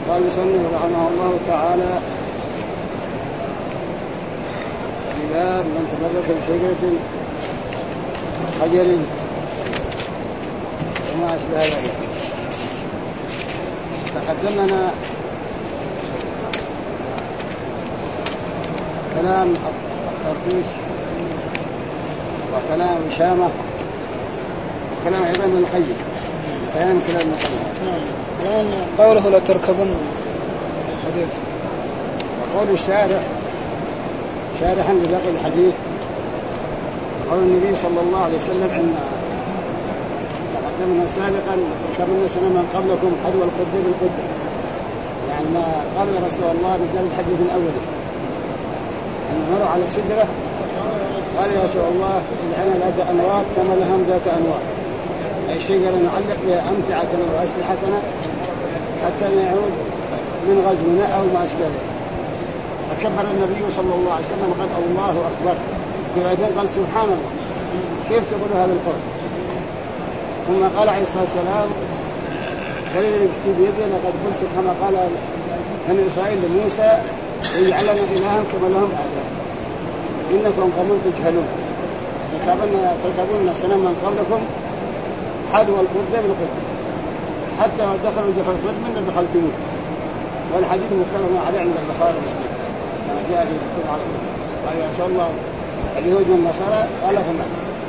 قال المصنف رحمه الله تعالى باب من تبرك بشجرة حجر وما أشبه ذلك. تقدم لنا كلام الطرطوش وكلام شامة وكلام أيضا من القيم. كلام ابن القيم. الآن قوله لا تركبن الحديث وقول الشارح شارحا لباقي الحديث قول النبي صلى الله عليه وسلم إن تقدمنا سابقا تركبن سنة من قبلكم حذو القدر بالقدر، يعني ما قال يا رسول الله نجعل الحديث من أوله أن مروا على سدرة قال يا رسول الله اجعلنا ذات أنواط كما لهم ذات أنواط، أي شجرة نعلق بها أمتعتنا وأسلحتنا حتى نعود من غزونا أو ما أشكاله. فكبر النبي صلى الله عليه وسلم قال الله أكبر، بعدين قال سبحان الله كيف تقول هذا القول؟ ثم قال عليه الصلاة والسلام والذي نفسي بيده لقد قلت كما قال بني إسرائيل لموسى يجعلنا إلها كما لهم آلهة إنكم قوم تجهلون تركبون سنة من قبلكم حذو القدر بالقدر حتى دخلوا جحر القدر من دخلتموه. والحديث متفق عليه عند البخاري ومسلم كما جاء في الكتب على قال يا رسول الله اليهود والنصارى قال فما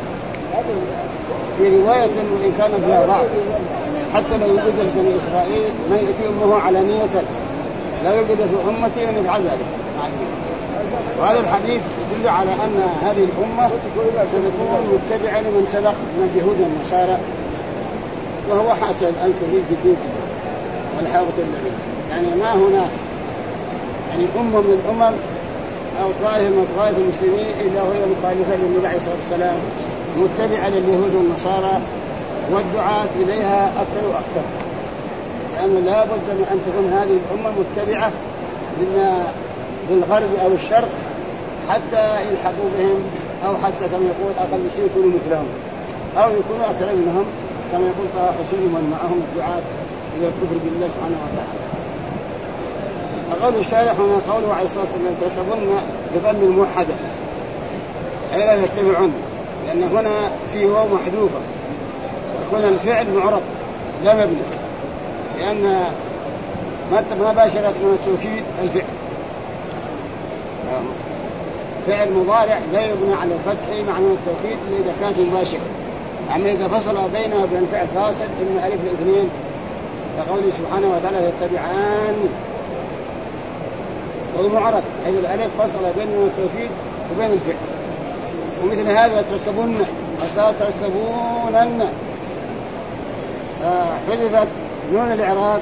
في رواية وإن كان فيها ضعف حتى لو يوجد في بني إسرائيل ما يأتي أمه علانية لا يوجد في أمتي من يفعل ذلك. وهذا الحديث يدل على أن هذه الأمة ستكون متبعة لمن سبق من اليهود والنصارى، وهو حاصل الكثير في الدين والحاوة النبي، يعني ما هنا يعني أمة من الأمم أو طائفة من طوائف المسلمين إلا وهي مخالفة للنبي عليه الصلاة والسلام متبعة لليهود والنصارى والدعاة إليها أكثر وأكثر، لأنه لا بد من أن تكون هذه الأمة متبعة للغرب أو الشرق حتى يلحقوا بهم، أو حتى كما يقول أقل شيء يكونوا مثلهم أو يكونوا أكثر منهم كما يقول طه حسين ومن معهم الدعاة إلى الكفر بالله سبحانه وتعالى. أقول الشارح هنا قوله عليه الصلاة والسلام تركبن بضم الموحدة أي لا تتبعون، لأن هنا فيه واو محذوفة يكون الفعل معرب لا مبني، لأن ما باشرت من التوكيد الفعل فعل مضارع لا يبنى على الفتح مع التوكيد إلا إذا كانت مباشرة، أما إذا فصل بينها وبين فعل فاصل إما ألف الاثنين كقوله سبحانه وتعالى يتبعان والمعرب حيث الألف فصل بين التوكيد وبين الفعل. ومثل هذا تركبون أصلا تركبونن حذفت نون الإعراب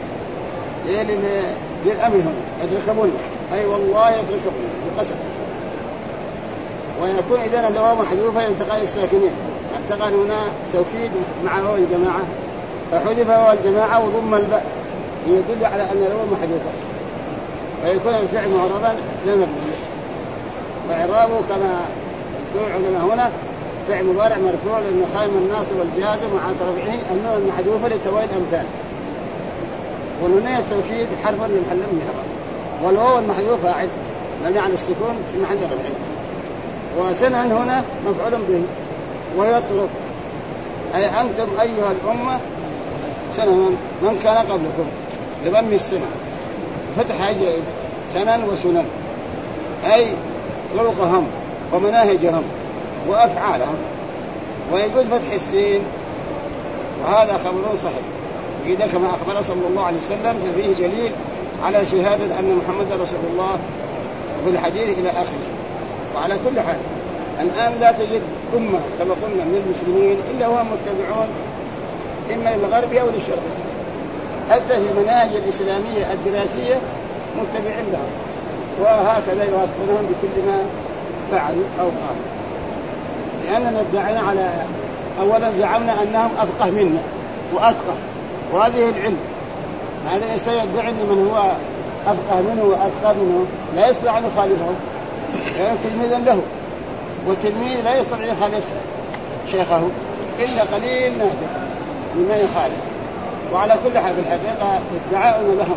للأمر هنا يتركبون أي والله يتركبون بقسم، ويكون إذن اللواء محذوفة يلتقى الساكنين، التقى هنا توكيد مع هو الجماعة فحذف هو الجماعة وضم الباء يدل على أن اللواء محذوفة، ويكون الفعل معربا لا مبني، وإعرابه كما يقول العلماء هنا فعل مضارع مرفوع لأنه قائم الناصب والجازم وعلى رفعه النون المحذوفة لتوالي الأمثال، ونونية التوكيد حرفا لمحل من الإعراب، والواو المحذوف فاعل مبني على السكون في محل رفع، وسنن هنا مفعول به، ويطرق أي أنتم أيها الأمة سنن من كان قبلكم بضم السنة فتح جائز سنن وسنن أي طرقهم ومناهجهم وأفعالهم، ويجوز فتح السين وهذا خبر صحيح إذا كما أخبر صلى الله عليه وسلم فيه دليل على شهادة أن محمد رسول الله في الحديث إلى آخره. وعلى كل حال الآن لا تجد أمة كما قلنا من المسلمين إلا هم متبعون إما للغرب أو للشرق، حتى في المناهج الإسلامية الدراسية متبعين لهم، وهكذا يوافقونهم بكل ما فعلوا أو قالوا، لأننا ادعينا على أولا زعمنا أنهم أفقه منا وأتقى، وهذه العلم هذا الإنسان يدعي من هو أفقه منه وأتقى منه لا يستطيع أن يخالفه، لأنه تلميذ له، والتلميذ لا يستطيع أن يخالف شيخه إلا قليل نادر مما يخالف. وعلى كل حال في الحقيقة ادعاؤنا لهم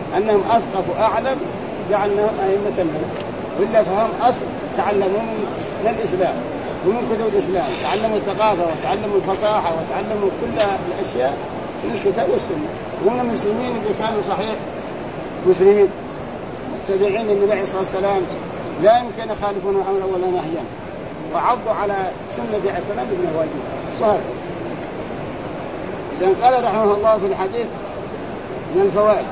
أنهم أثقف وأعلم جعلناهم أئمة لنا، وإلا فهم أصل تعلموا من الإسلام ومن كتب الإسلام، تعلموا الثقافة وتعلموا الفصاحة وتعلموا كل الأشياء من الكتاب والسنة. هم المسلمين إذا كانوا صحيح مسلمين متبعين للنبي عليه الصلاة والسلام لا يمكن يخالفون أمرا ولا نهيا، وعضوا على سنة عليه السلام بالنواجذ. وهكذا إذن قال رحمه الله في الحديث من الفوائد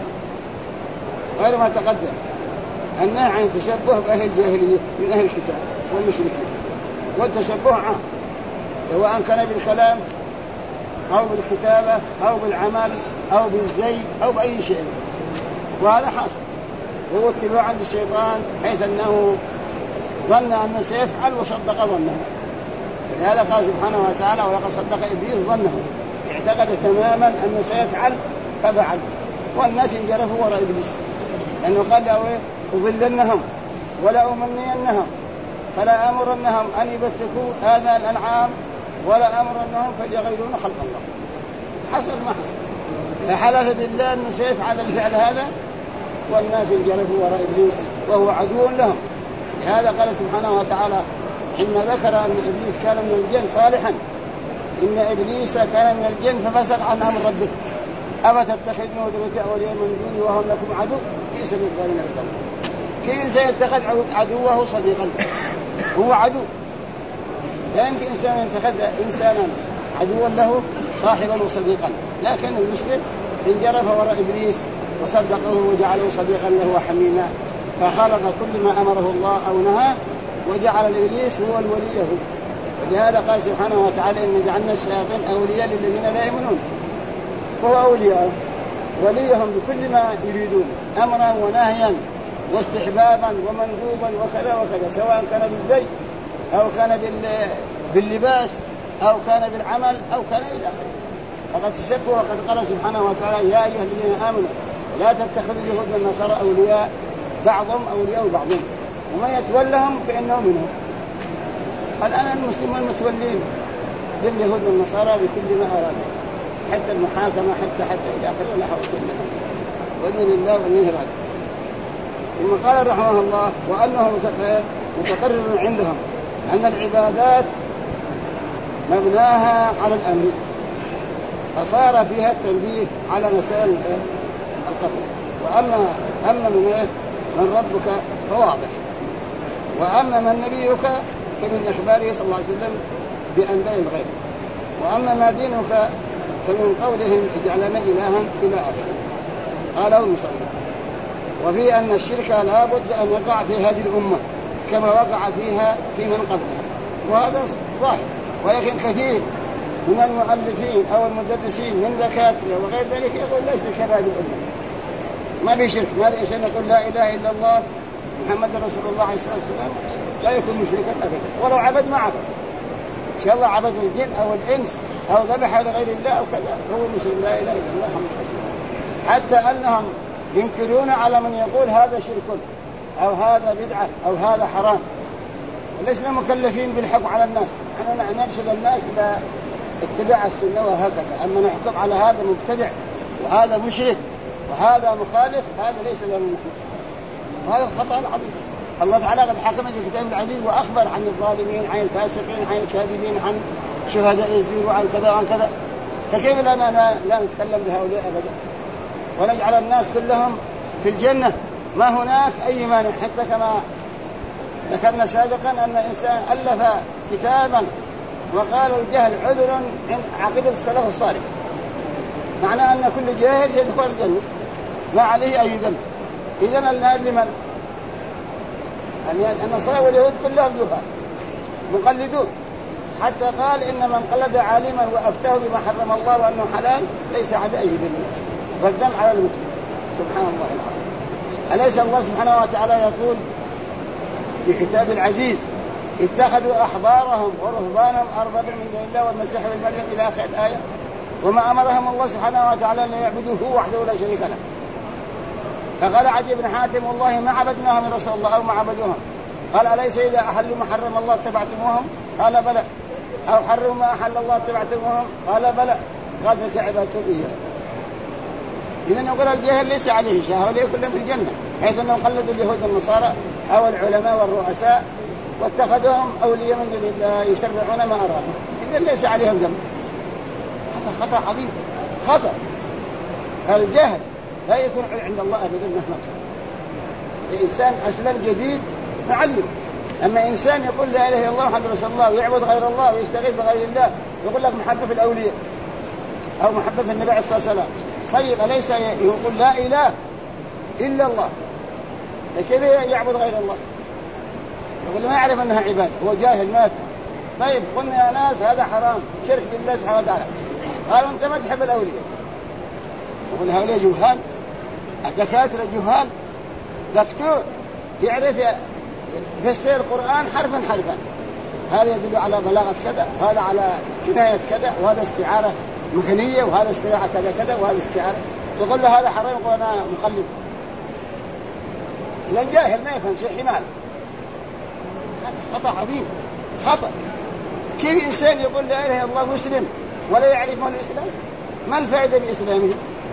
غير ما تقدم النهي عن التشبه بأهل الجاهلية من أهل الكتاب والمشركين، والتشبه عام سواء كان بالكلام أو بالكتابة أو بالعمل أو بالزي أو بأي شيء، وهذا حاصل. وهو اتباع عند الشيطان حيث أنه ظن أنه سيفعل وصدق ظنه، فلهذا قال سبحانه وتعالى ولقد صدق إبليس ظنه، اعتقد تماما أنه سيفعل ففعل، والناس انجرفوا وراء إبليس لأنه قال له أضلنهم ولا أمنينهم فلا أمرنهم أن يبتكوا آذان الأنعام ولا أمرنهم فليغيرون خلق الله. حصل ما حصل، فحلف بالله أنه سيفعل الفعل هذا، والناس انجرفوا وراء إبليس وهو عدو لهم. هذا قال سبحانه وتعالى حين ذكر أن إبليس كان من الجن صالحا إن إبليس كان من الجن ففسق عن أمر ربه أفتتخذون وذريته أولياء من دوني وهم لكم عدو بئس للظالمين بدلا. كيف سيتخذ عدوه صديقا؟ هو عدو، لا يمكن إنسان يتخذ إنسانا عدوا له صاحبا وصديقا، لكن المسلم انجرف وراء إبليس وصدقه وجعله صديقا له وحميما، فخالف كل ما أمره الله أو نهى وجعل الإبليس هو الولي له. ولهذا قال سبحانه وتعالى إن جعلنا الشياطين أولياء للذين لا يؤمنون، فهو أولياء وليهم بكل ما يريدون أمرا ونهيا واستحبابا ومندوبا وكذا وكذا، سواء كان بالزي أو كان باللباس أو كان بالعمل أو كان إلى آخره. فقد تشبهوا وقد قال سبحانه وتعالى يا أيها الذين آمنوا لا تتخذوا اليهود والنصارى أولياء بعضهم أولياء بعضهم ومن يتولهم فإنه منهم. الآن المسلمون متولين لليهود والنصارى بكل ما أرادوا، حتى المحاكمة حتى إلى آخره، ولا حول ولا قوة وإذن الله وإذن راد. ثم قال رحمه الله وأنه متقرر عندهم أن العبادات مبناها على الأمر، فصار فيها التنبيه على مسائل القبر. وأما من ربك فواضح، وأما من نبيك فمن إخباره صلى الله عليه وسلم بأنباء الغيب، وأما ما دينك فمن قولهم اجعلنا إلها إلى آخره. قاله المصنف. وفي أن الشرك لا بد أن يقع في هذه الأمة كما وقع فيها في من قبلها، وهذا ظاهر. ولكن كثير من المؤلفين أو المدرسين من دكاترة وغير ذلك يقول لا شرك في هذه الأمة، ما في شرك. ما الإنسان يقول لا إله إلا الله محمد رسول الله عليه الصلاة والسلام لا يكون مشركا أبدا، ولو عبد ما عبد، إن شاء الله عبد الجن أو الإنس أو ذبح لغير الله أو كذا هو مشرك لا إله إلا الله محمد رسول الله. حتى أنهم ينكرون على من يقول هذا شرك أو هذا بدعة أو هذا حرام، ولسنا مكلفين بالحكم على الناس، نحن نرشد الناس إلى اتباع السنة وهكذا. أما نحكم على هذا مبتدع وهذا مشرك وهذا مخالف، هذا ليس له نحكم، وهذا الخطأ العظيم. الله تعالى قد حكم في كتاب العزيز وأخبر عن الظالمين عن الفاسقين عن الكاذبين عن شهداء الزور وعن كذا وعن كذا، فكيف لنا لا نتكلم بهؤلاء أبدا ونجعل الناس كلهم في الجنة؟ ما هناك أي مانع. حتى كما ذكرنا سابقا أن الإنسان ألف كتابا وقال الجهل عذر عند عقيدة السلف الصالح، معناه أن كل جاهل سيدخل الجنة ما عليه أي ذنب. إذن النار لمن؟ النصارى واليهود كلهم جهال مقلدون، حتى قال إن من قلد عالما وأفتاه بما حرم الله وأنه حلال ليس على أي ذنب، والذنب على المسلم. سبحان الله العظيم. أليس الله سبحانه وتعالى يقول في كتاب العزيز اتخذوا أحبارهم ورهبانهم أربابا من دون الله والمسيح ابن مريم إلى آخر الآية، وما أمرهم الله سبحانه وتعالى أن يعبدوه وحده لا شريك له. فقال عدي بن حاتم والله ما عبدناهم من رسول الله أو ما عبدوهم. قال أليس إذا أحلوا ما حرم الله اتبعتموهم؟ قال بلى. أو حرموا ما أحل الله اتبعتموهم؟ قال بلى. قال تلك عبادتهم إياه. إذن يقول الجاهل ليس عليه شيء، هؤلاء كلهم في الجنة، حيث أنهم قلدوا اليهود والنصارى أو العلماء والرؤساء واتخذوهم أولياء من دون الله يشرعون ما أرادوا، إذن ليس عليهم ذنب. هذا خطأ عظيم، خطأ. الجهل لا يكون عند الله أبدا مهما كان. الإنسان أسلم جديد معلم، أما إنسان يقول لا إله إلا الله محمد رسول الله ويعبد غير الله ويستغيث بغير الله، يقول لك محبة في الأولياء أو محبة في النبي عليه الصلاة والسلام، طيب أليس يقول لا إله إلا الله؟ كيف يعبد غير الله؟ يقول ما يعرف أنها عبادة، هو جاهل ما فهم. طيب قلنا يا ناس هذا حرام، شرك بالله سبحانه وتعالى، قالوا أنت ما تحب الأولياء. يقول هؤلاء جهال، الدكاترة جهال، دكتور يعرف يفسر القرآن حرفا حرفا، هذا يدل على بلاغة كذا، وهذا على كناية كذا، وهذا استعارة مكنية، وهذا استعارة كذا كذا، وهذا استعارة. تقول له هذا حرام، يقول أنا مقلد. إذا جاهل ما يفهم شيء حمال. هذا خطأ عظيم، خطأ. كيف إنسان يقول لا إله إلا الله مسلم ولا يعرف ما الإسلام؟ ما الفائدة بإسلامه؟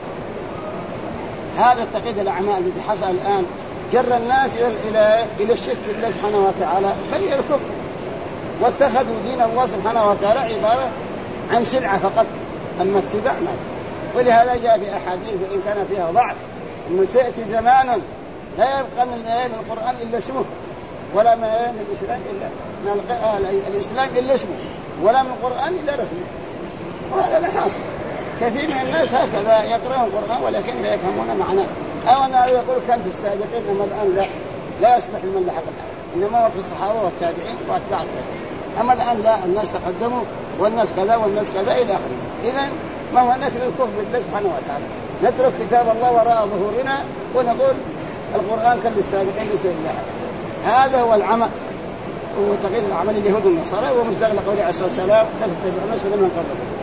هذا التقييد الأعمال الذي حصل الآن جر الناس إلى الشرك بالله سبحانه وتعالى، بل إلى الكفر، واتخذوا دين الله سبحانه وتعالى عبارة عن سلعة فقط، أما اتباع ما. ولهذا جاء في أحاديث وإن كان فيها ضعف أنه سيأتي زمان لا يبقى من القرآن إلا اسمه، ولا من الإسلام الإسلام إلا اسمه، ولا من القرآن إلا رسمه. وهذا لا حاصل. كثير من الناس هكذا يقرأون القرآن ولكن لا يفهمون معناه، أو أن هذا يقول كان في السابقين، أما الآن لا يصلح لمن لحق الآن، إنما هو في الصحابة والتابعين وأتباع التابعين. أما الآن لا، الناس تقدموا والناس كذا والناس كذا إلى آخره. إذن ما هو نكر الكفر بالله سبحانه وتعالى، نترك كتاب الله وراء ظهورنا ونقول القرآن كان للسابقين ليس لله. هذا هو العمى، هو تقييد العمل اليهود والنصارى، ومصداق لقوله عليه الصلاة والسلام لا تتبعون سنن من قبلكم.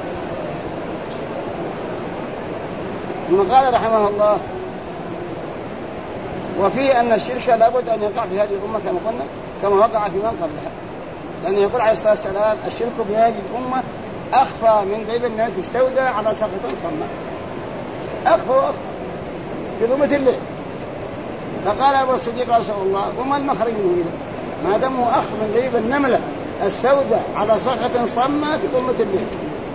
ثم قال رحمه الله وفيه أن الشرك لابد أن يقع في هذه الأمة كما قلنا كما وقع في من قبلها، لأنه يقول عليه الصلاة والسلام الشرك في هذه الأمة أخفى من ذيب الناس السوداء على سقط صماء، أخفى في ظلمة الليل. فقال أبو الصديق رسول الله وما المخرج منه إذا ما دمه أخفى من ذيب النملة السوداء على سقط صماء في ظلمة الليل.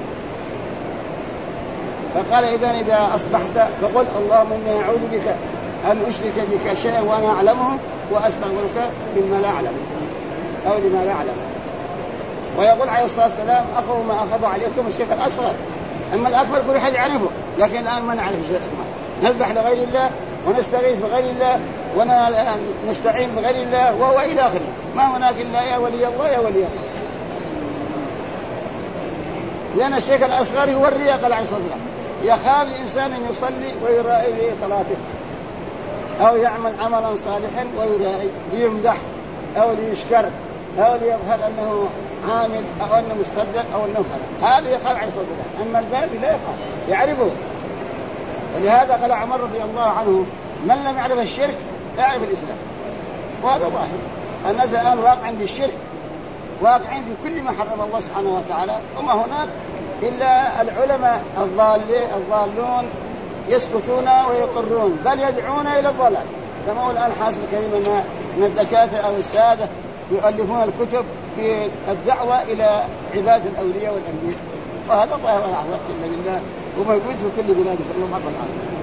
فقال إذا أصبحت فقل اللهم إني أعوذ بك أن أشرك بك شيئا وأنا أعلمه وأستغفرك مما لا أعلم أو لما لا أعلم. ويقول عليه الصلاة والسلام أخو ما أخذ عليكم الشرك الأصغر، أما الأكبر كل أحد يعرفه، لكن الآن ما نعرف شيء. نذبح لغير الله ونستغيث بغير الله ونستعين بغير الله وهو إلى آخره، ما هناك إلا يا ولي الله يا ولي الله. لأن الشرك الأصغر هو الرياء. قال عليه الصلاة والسلام يخاف الإنسان أن يصلي ويرائي في صلاته أو يعمل عملا صالحا ويرائي ليمدح أو ليشكر أو ليظهر أنه عامل أو أنه مصدق أو أنه خالق، هذا يخاف عليه الصلاة والسلام. أما الباقي لا يخاف، يعرفه. ولهذا قال عمر رضي الله عنه من لم يعرف الشرك لا يعرف الإسلام. وهذا ظاهر، الناس الآن واقعين بالشرك، واقعين بكل ما حرم الله سبحانه وتعالى، وما هناك إلا العلماء الضالون يسكتون ويقرون بل يدعون إلى الضلال، كما هو الآن حاصل كثير من الدكاترة أو السادة يؤلفون الكتب في الدعوة إلى عبادة الأولياء والأنبياء، وهذا ظاهر على وقت الله بالله وموجود في كل بلاد صلى الله عليه وسلم.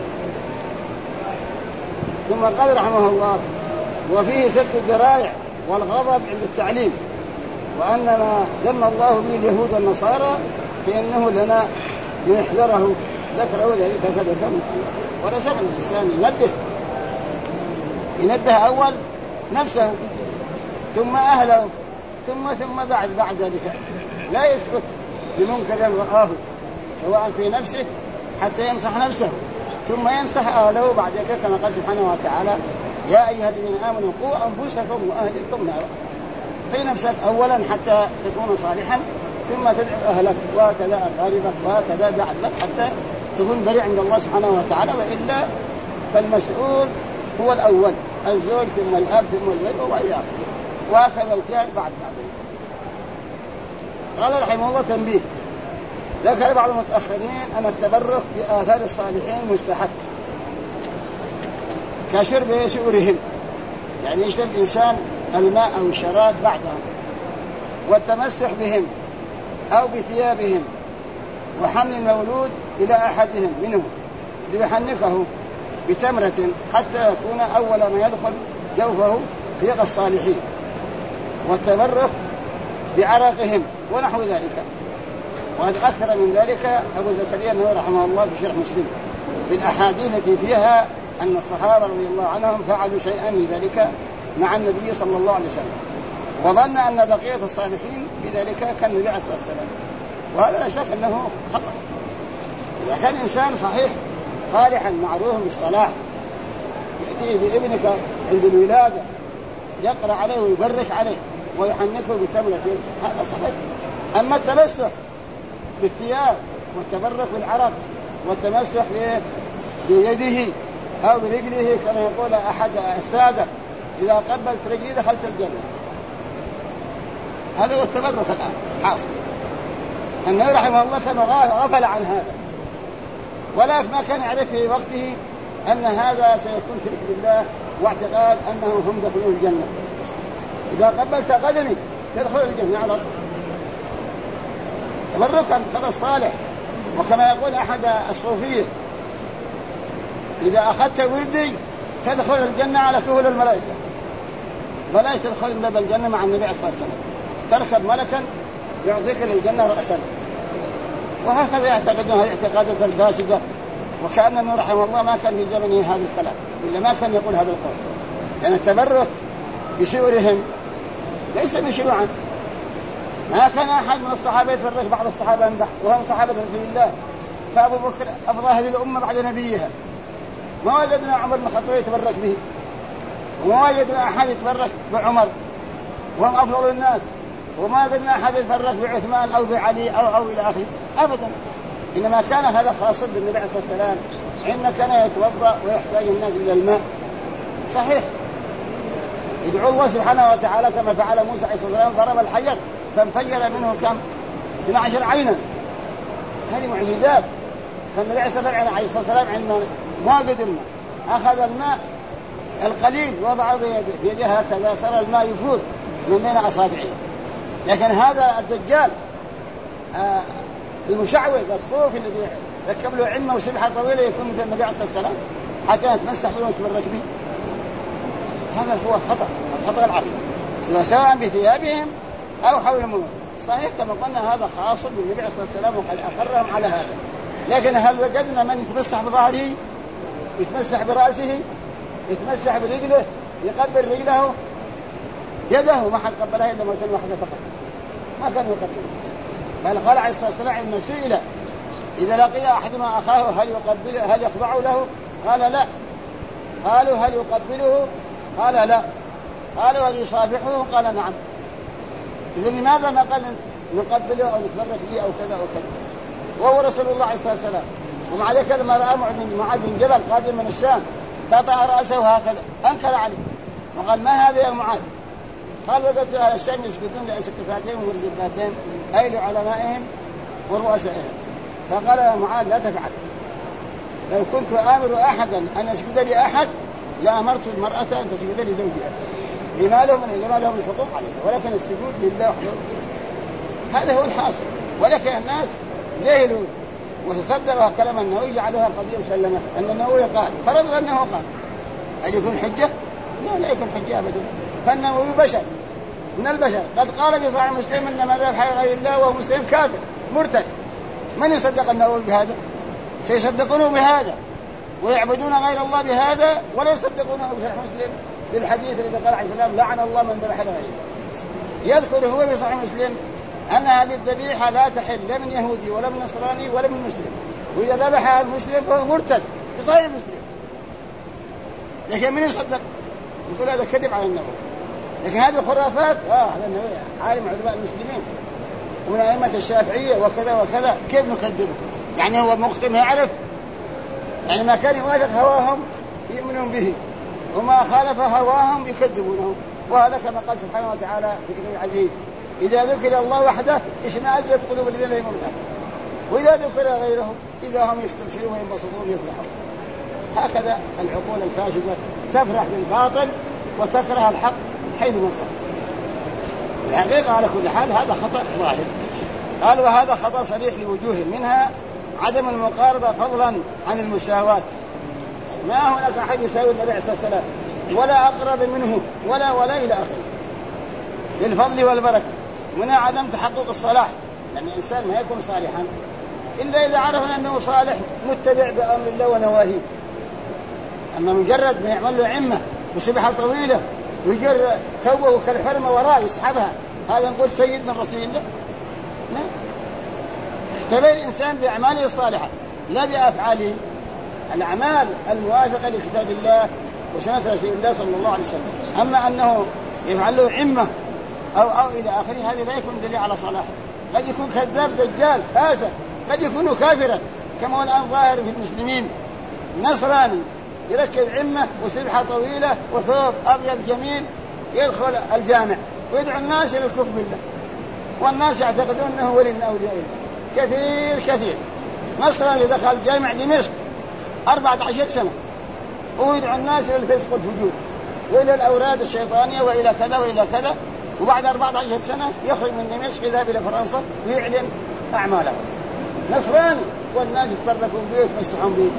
ثم قال رحمه الله وفيه سد الذرائع والغضب عند التعليم، وأن ما ذم الله به اليهود والنصارى فإنه لنا لنحذره. ذكر ذلك كذا ولا شك الإنسان ينبه أول نفسه ثم أهله ثم بعد ذلك، لا يسكت بمنكر رآه سواء في نفسه حتى ينصح نفسه ثم ينصح أهله بعد ذلك، كما قال سبحانه وتعالى يا أيها الذين آمنوا قوا أنفسكم وأهلكم نارا. في نفسك أولا حتى تكون صالحا ثم تدعو أهلك وكذا أقاربك وكذا بعد لك حتى تكون بريء عند الله سبحانه وتعالى، وإلا فالمسؤول هو الأول الزوج ثم الأب ثم الزوج وإلى آخره، وهكذا الكائن بعد ذلك. قال رحمه الله تنبيه ذكر بعض المتأخرين أن التبرك بآثار الصالحين مستحب كشرب سؤرهم، يعني يشرب الإنسان الماء أو الشراب بعدهم، والتمسح بهم أو بثيابهم، وحمل المولود إلى أحدهم منه ليحنكه بتمرة حتى يكون أول ما يدخل جوفه ريق الصالحين، والتبرك بعرقهم ونحو ذلك. وقد أكثر من ذلك أبو زكريا النووي رحمه الله في شرح مسلم بالأحاديث التي فيها أن الصحابة رضي الله عنهم فعلوا شيئا من ذلك مع النبي صلى الله عليه وسلم، وظن أن بقية الصالحين بذلك كالنبي عليه الصلاة والسلام، وهذا لا شك أنه خطأ. إذا كان إنسان صحيح صالحا معروف بالصلاة يأتي بابنك عند الولادة يقرأ عليه ويبرك عليه ويحنكه بتمرة، هذا صحيح. أما التمسح بالثياب والتبرك بالعرق والتمسح بيده أو برجله كما يقول أحد السادة إذا قبلت رجلي دخلت الجنة، هذا هو التبرك الآن حاصل. النبي رحمه الله كان غفل عن هذا، ولكن ما كان يعرف في وقته أن هذا سيكون شرك بالله واعتقاد أنه هم دخلوا الجنة. إذا قبلت قدمي تدخل الجنة على طول تبركا كذا الصالح. وكما يقول أحد الصوفية إذا أخذت وردي تدخل الجنة على كهول الملائكة، ولا تدخل من باب الجنة مع النبي صلى الله عليه وسلم، تركب ملكا يعطيك للجنة رأسا. وهكذا يعتقدون هذه الاعتقادات الفاسدة، وكأن النبي رحمه الله ما كان في زمنه هذا الكلام، إلا ما كان يقول هذا القول، لأن التبرك بسؤرهم ليس مشروعا. ما كان أحد من الصحابة يتبرك بعض الصحابة يمدح وهم صحابة رسول الله، فأبو بكر أفضل هذه الأمة بعد نبيها، ما وجدنا عمر بن الخطاب يتبرك به، وما وجدنا أحد يتبرك بعمر وهم أفضل الناس، وما وجدنا أحد يتبرك بعثمان أو بعلي أو إلى آخره أبدا. إنما كان هذا خاص بالنبي عليه الصلاة والسلام، حين كان يتوضأ ويحتاج الناس إلى الماء صحيح يدعو الله سبحانه وتعالى كما فعل موسى عليه الصلاة والسلام، ضرب الحجر فانفجر منه كم 12 عينا. هذه معجزات. فالنبي عليه الصلاة والسلام عندما ما قدر الماء أخذ الماء القليل وضعه بيده هكذا صار الماء يفور من بين أصابعه. لكن هذا الدجال المشعوذ الصوفي الذي ركب له عمة وسبحة طويلة يكون مثل النبي عليه الصلاة والسلام حتى يتمسح به ويتبرك به، هذا هو الخطأ العظيم، سواء بثيابهم أو حول الموت. صحيح كما قلنا هذا خاص بالنبي عليه الصلاة والسلام وقد أقرهم على هذا. لكن هل وجدنا من يتمسح بظهره، يتمسح برأسه، يتمسح برجله، يقبل رجله، يده ما حد قبلها إلا مرة واحدة فقط، ما كان يقبل. بل قال عليه الصلاة والسلام عندما سئل إذا لقي أحدنا أخاه هل يخضع له؟ قال لا. قالوا هل يقبله؟ قال لا. قالوا هل يصافحه؟ قال نعم. إذن لماذا ما قال نقبله أو نتبرك به أو كذا أو كذا؟ وهو رسول الله عليه الصلاة والسلام. ومع ذلك لما رأى معاذ بن جبل قادم من الشام قطع رأسه هكذا أنكر عليه وقال ما هذا يا معاذ؟ قال وجدت أهل الشام يسجدون لأسقفاتهم ورزقاتهم أي لعلمائهم ورؤسائهم. فقال يا معاذ لا تفعل، لو كنت آمر أحدا أن يسجد لي أحد لأمرت المرأة أن تسجد لزوجها لما لهم الحقوق عليه، ولكن السجود لله وحده. هذا هو الحاصل. ولكن الناس جاهلون وتصدقوا كلام النووي جعلوها قضية مسلمة أن النووي قال فرض أنه قال. هل يكون حجة؟ لا يكون حجة أبدا. فالنووي بشر من البشر، قد قال في صحيح مسلم أن مذهب غير الله وهو مسلم كافر مرتد. من يصدق النووي بهذا؟ سيصدقونه بهذا ويعبدون غير الله بهذا، ولا يصدقونه بصحيح مسلم بالحديث الذي قال عليه السلام لعن الله من ذبح غيره. يذكر هو في صحيح مسلم أن هذه الذبيحة لا تحل لا من يهودي ولا من نصراني ولا من مسلم، وإذا ذبحها المسلم فهو مرتد في صحيح مسلم. لكن من يصدق؟ يقول هذا كذب على النبي. لكن هذه الخرافات هذا النبي عالم علماء المسلمين ومن أئمة الشافعية وكذا وكذا، كيف نكذبه؟ يعني هو مختم يعرف، يعني ما كان يوافق هواهم يؤمنون به وما خالف هواهم يكذبونه. وهذا كما قال سبحانه وتعالى في كتاب العزيز إذا ذكر الله وحده اشمئزت قلوب الذين لا يؤمنون. وإذا ذكر غيره إذا هم يستبشرون وينبسطون يفرحون. هكذا العقول الفاسدة تفرح بالباطل وتكره الحق حيثما كان. الحقيقة على كل حال هذا خطأ ظاهر. قال وهذا خطأ صريح لوجوه، منها عدم المقاربة فضلا عن المساواة. ما هناك أحد يساوي النبي عليه الصلاة والسلام ولا أقرب منه ولا إلى آخره للفضل والبركة. منها عدم تحقق الصلاح، يعني الإنسان ما يكون صالحا إلا إذا عرف أنه صالح متبع بأمر الله ونواهيه. أما مجرد ما يعمل له عمة وسبحة طويلة ويجر ثوبه كالحرمة وراء يسحبها، هذا نقول سيد من رسول الله؟ لا. احتفل الإنسان بأعماله الصالحة لا بأفعاله. الأعمال الموافقة لكتاب الله وسنة رسول الله صلى الله عليه وسلم. أما أنه يفعل له عمة أو إلى آخره هذا لا يكون دليل على صلاحه. قد يكون كذاب دجال فاسق، قد يكون كافرا كما هو الآن ظاهر في المسلمين. نصراني يركب عمة وسبحة طويلة وثوب أبيض جميل يدخل الجامع ويدعو الناس إلى الكفر بالله، والناس يعتقدون أنه ولي من أولياء الله. كثير نصراني دخل جامع دمشق 14 سنة ويدعو الناس إلى الفسق والفجور وإلى الأوراد الشيطانية وإلى كذا وإلى كذا، وبعد 14 سنة يخرج من دمشق يذهب إلى فرنسا ويعلن أعماله. نصراني والناس يتبركون به ويتمسحون به.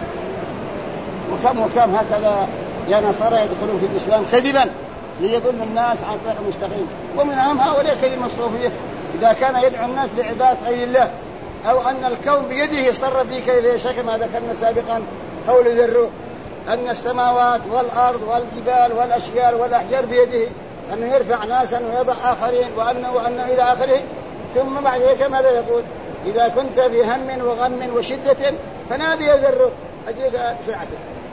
وكم هكذا يا نصارى يدخلون في الإسلام كذبا ليضل الناس عن طريق مستقيم. ومنهم هؤلاء كلمة الصوفية إذا كان يدعو الناس لعبادة غير الله أو أن الكون بيده يصرف به كيف يشاء كما ذكرنا سابقا قول ذرو أن السماوات والأرض والجبال والأشجار والأحجار بيده، أنه يرفع ناسا ويضع آخرين وأنه إلى آخره. ثم بعد ذلك ماذا يقول؟ إذا كنت في هم وغم وشدة فنادي ذرو أجيك سرعته.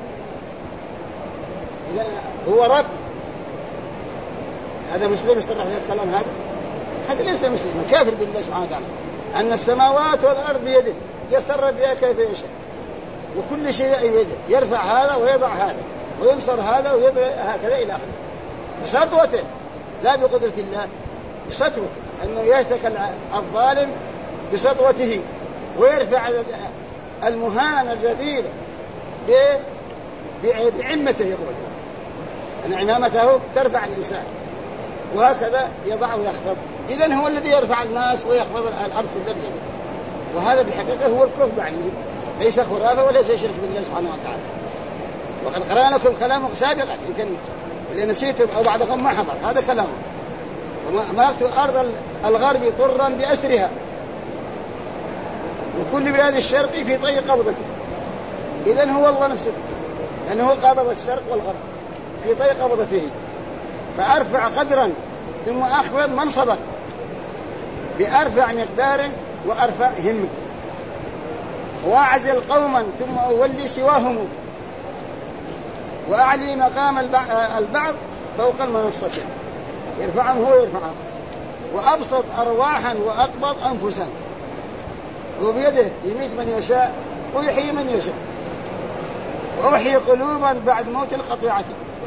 إذا هو رب. هذا مسلم يستطيع الكلام هذا ليس مسلم، كافر بالله سبحانه وتعالى. أن السماوات والأرض بيده يصرف بها كيف يشاء وكل شيء بيده، يرفع هذا ويضع هذا وينصر هذا ويضع هكذا إلى آخره بسطوته لا بقدرة الله، بسطوته أنه يهتك الظالم بسطوته ويرفع المهان الرذيل بعمته. يقول أن عمامته ترفع الإنسان وهكذا يضع ويخفض. إذن هو الذي يرفع الناس ويخفض الأرض كلها بيده. وهذا بحقيقة هو الكفر بعينه، ليس خرافة وليس شرك بالله سبحانه وتعالى. وقد قرأنا لكم كلامه سابقا يمكن اللي نسيتم أو بعضكم ما حضر هذا كلامه. وملكت أرض الغرب طرا بأسرها وكل بلاد الشرق في طي قبضته. إذن هو الله نفسه لأنه قابض الشرق والغرب في طي قبضته، فأرفع قدرا ثم أخفض منصبا بأرفع مقدار وأرفع همة، وأعزل قوما ثم أولي سواهم، وأعلي مقام البعض فوق المنصة، يرفعهم هو يرفعهم، وأبسط أرواحا وأقبض أنفسا، وبيده يميت من يشاء ويحيي من يشاء، وأحيي قلوبا بعد موت القطيعة،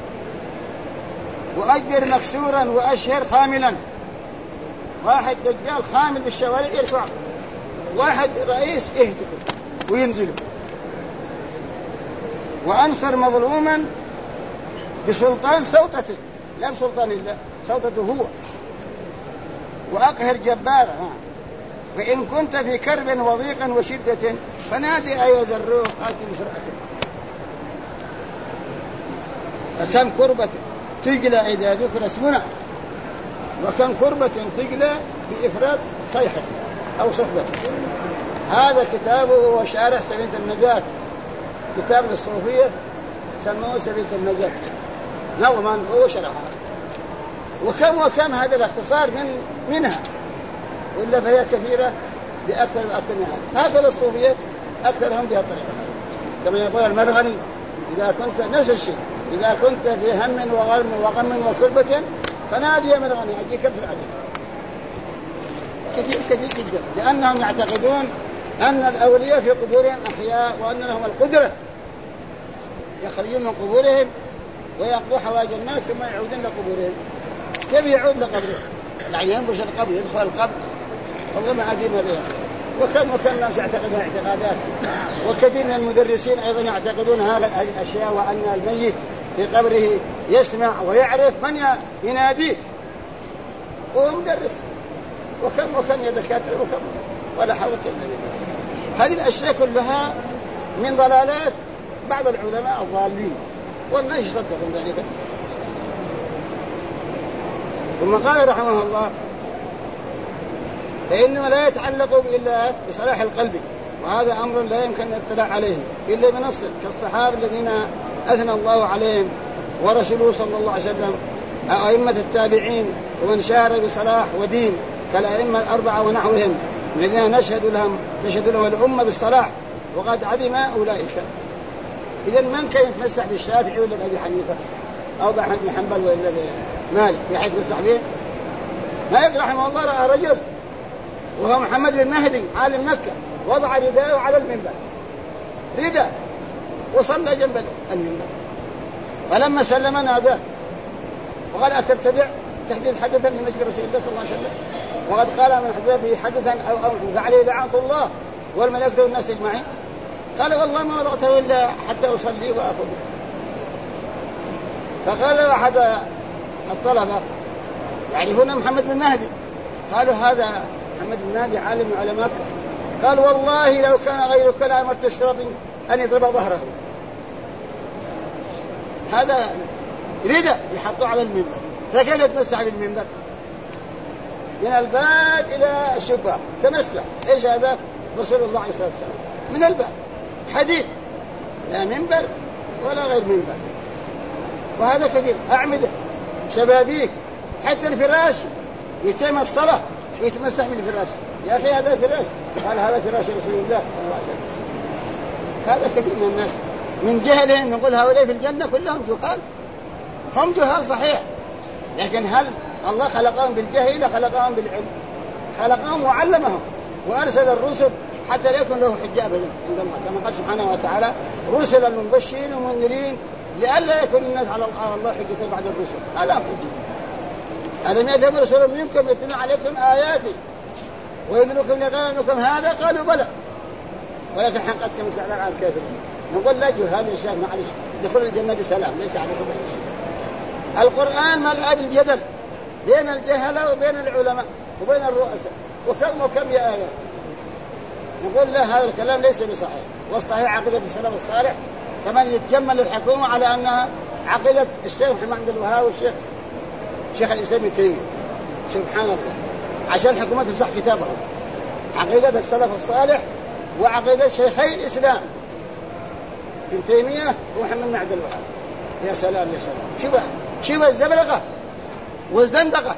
وأجبر مكسورا وأشهر خاملا. واحد دجال خامل بالشوارع يرفعه، واحد رئيس يهتك وينزله، وأنصر مظلوما بسلطان سلطته لا بسلطان الله، سلطته هو، وأقهر جبارا. فإن كنت في كرب وضيق وشدة فنادي أيها زروق آتي بسرعته. فكم كربة تجلى إذا ذكر اسمنا، وكم كربة تجلى بإفراد صيحة أو صحبة. هذا كتابه هو شارح سبيل النجاة، كتاب للصوفية سموه سبيل النجاة نظما هو شرحها. وكم هذا الاختصار منها، وإلا فهي كثيرة بأكثر وأكثر من هذا. هكذا الصوفية أكثرهم بها الطريقة، كما يقول المرغني إذا كنت نفس الشيء إذا كنت في هم وغم وكربة فنادي يا مرغني أجيك في العدد. كثير جدا، لأنهم يعتقدون أن الأولياء في قبورهم أحياء وأن لهم القدرة يخرجون من قبورهم ويقضوا حوائج الناس ثم يعودون لقبورهم. كيف يعود لقبره؟ يعني ينبش القبر يدخل القبر والله ما عجيب هذا. وكم الناس يعتقدون اعتقادات، وكثير من المدرسين أيضا يعتقدون هذه الأشياء، وأن الميت في قبره يسمع ويعرف من يناديه وهو مدرس. وكم يا دكاترة وكم ولا حول ولا قوة. هذه الأشياء كلها من ضلالات بعض العلماء الضالين، والناس يصدقون ذلك. ثم قال رحمه الله: فإنه لا يتعلق إلا بصلاح القلب، وهذا أمر لا يمكن الاطلاع عليه إلا بنص، كالصحابة الذين أثنى الله عليهم ورسوله صلى الله عليه وسلم، أئمة التابعين ومن شهر بصلاح ودين كالأئمة الأربعة ونحوهم الذين نشهد لهم الأمة بالصلاح وقد عدم أولئك. إذن من كان يتمسح بالشافعي ولا بأبي حنيفة أو بأحمد بن حنبل ولا مالك يحيث يتمسح به؟ مالك رحمه الله رأى رجل وهو محمد بن مهدي عالم مكة وضع رداءه على المنبر، رداء، وصلى جنب المنبر، فلما سلم ناداه وقال: أتبتدع تحدث حدثا في مسجد رسول الله صلى الله عليه وسلم، وقد قال من حدث به حدثا أو فعليه لعنة الله والملائكة والناس أجمعين. قال: والله ما وضعته إلا حتى أصلي وأخذ. فقال له أحد الطلبة يعرفون محمد بن مهدي، قالوا: هذا محمد بن مهدي عالم من علماء مكة. قال: والله لو كان غيرك لأمرت الشرط أن يضرب ظهره. هذا ردى يحطه على المنبر، فكيف يتمسح بالمنبر؟ من الباب إلى الشباك تمسح. إيش هذا؟ رسول الله عليه الصلاة والسلام من الباب، حديد، لا منبر ولا غير منبر. وهذا كثير، أعمدة، شبابيك، حتى الفراش يتم الصلاة ويتمسح من الفراش. يا أخي هذا فراش، قال: هذا فراش رسول الله صلى الله عليه وسلم. هذا كثير من الناس من جهلهم نقول هؤلاء في الجنة كلهم جهال. هم جهال صحيح، لكن هل الله خلقهم بالجهل؟ خلقهم بالعلم، خلقهم وعلمهم، وأرسل الرسل حتى لا يكون له حجة أبدا عند الله، كما قال سبحانه وتعالى: رسل المبشرين ومنذرين لئلا يكون الناس على الله حجة بعد الرسل. ألا حجة؟ ألم يأتكم رسل منكم يتلون عليكم آياتي وينذركم لقاء يومكم هذا؟ قالوا: بلى ولكن حقت كما فعل على الكافرين. نقول: لا جهال يا شيخ، معلش، دخول الجنة بسلام، ليس عليكم أي شيء. القرآن ملأ بالجدل بين الجهلة وبين العلماء وبين الرؤساء، وكم يا آيات. نقول: لا، هذا الكلام ليس بصحيح، والصحيح عقيدة السلف الصالح، كمان يتكمل الحكومة على أنها عقيدة الشيخ محمد عبد الوهاب والشيخ شيخ الإسلام ابن تيمية. سبحان الله، عشان الحكومة تمسح كتابه. عقيدة السلف الصالح وعقيدة شيخي الإسلام ابن تيمية ومحمد بن عبد الوهاب. يا سلام يا سلام، شوف الزبرقة والزندقة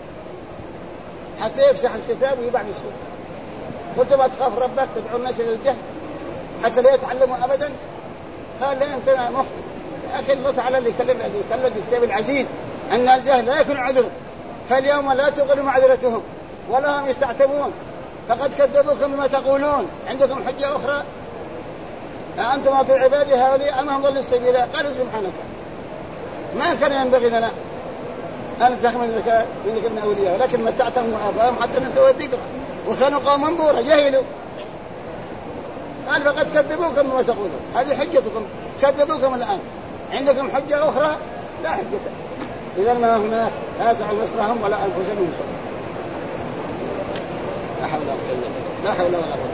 حتى يمسح الكتاب ويباع بالسوق. قلت: ما تخاف ربك تدعو الناس إلى الجهل حتى لا يتعلموا أبدا؟ قال: لا، أنت مخطئ يا أخي. الله تعالى اللي يكلم بكتاب العزيز أن الجهل لا يكون عذرا، فاليوم لا تغني معذرتهم ولا هم يستعتبون، فقد كذبوكم بما تقولون، عندكم حجة أخرى؟ أنتم أطيعوا عبادي هؤلاء أم هم ضلوا السبيل؟ قالوا: سبحانك ما كان ينبغي لنا أن نتخذ من ذكرنا أولياء، ولكن متعتهم وآباءهم حتى نسوا الذكر وكانوا قوما بورا جهلوا. قال: فقد كذبوكم بما تقولون، هذه حجتكم، كذبوكم الآن، عندكم حجة أخرى؟ لا حجة. إذا ما هناك لا يسعى نصرهم ولا أنفسهم ينصرون. لا حول ولا قوة إلا بالله، لا حول ولا قوة.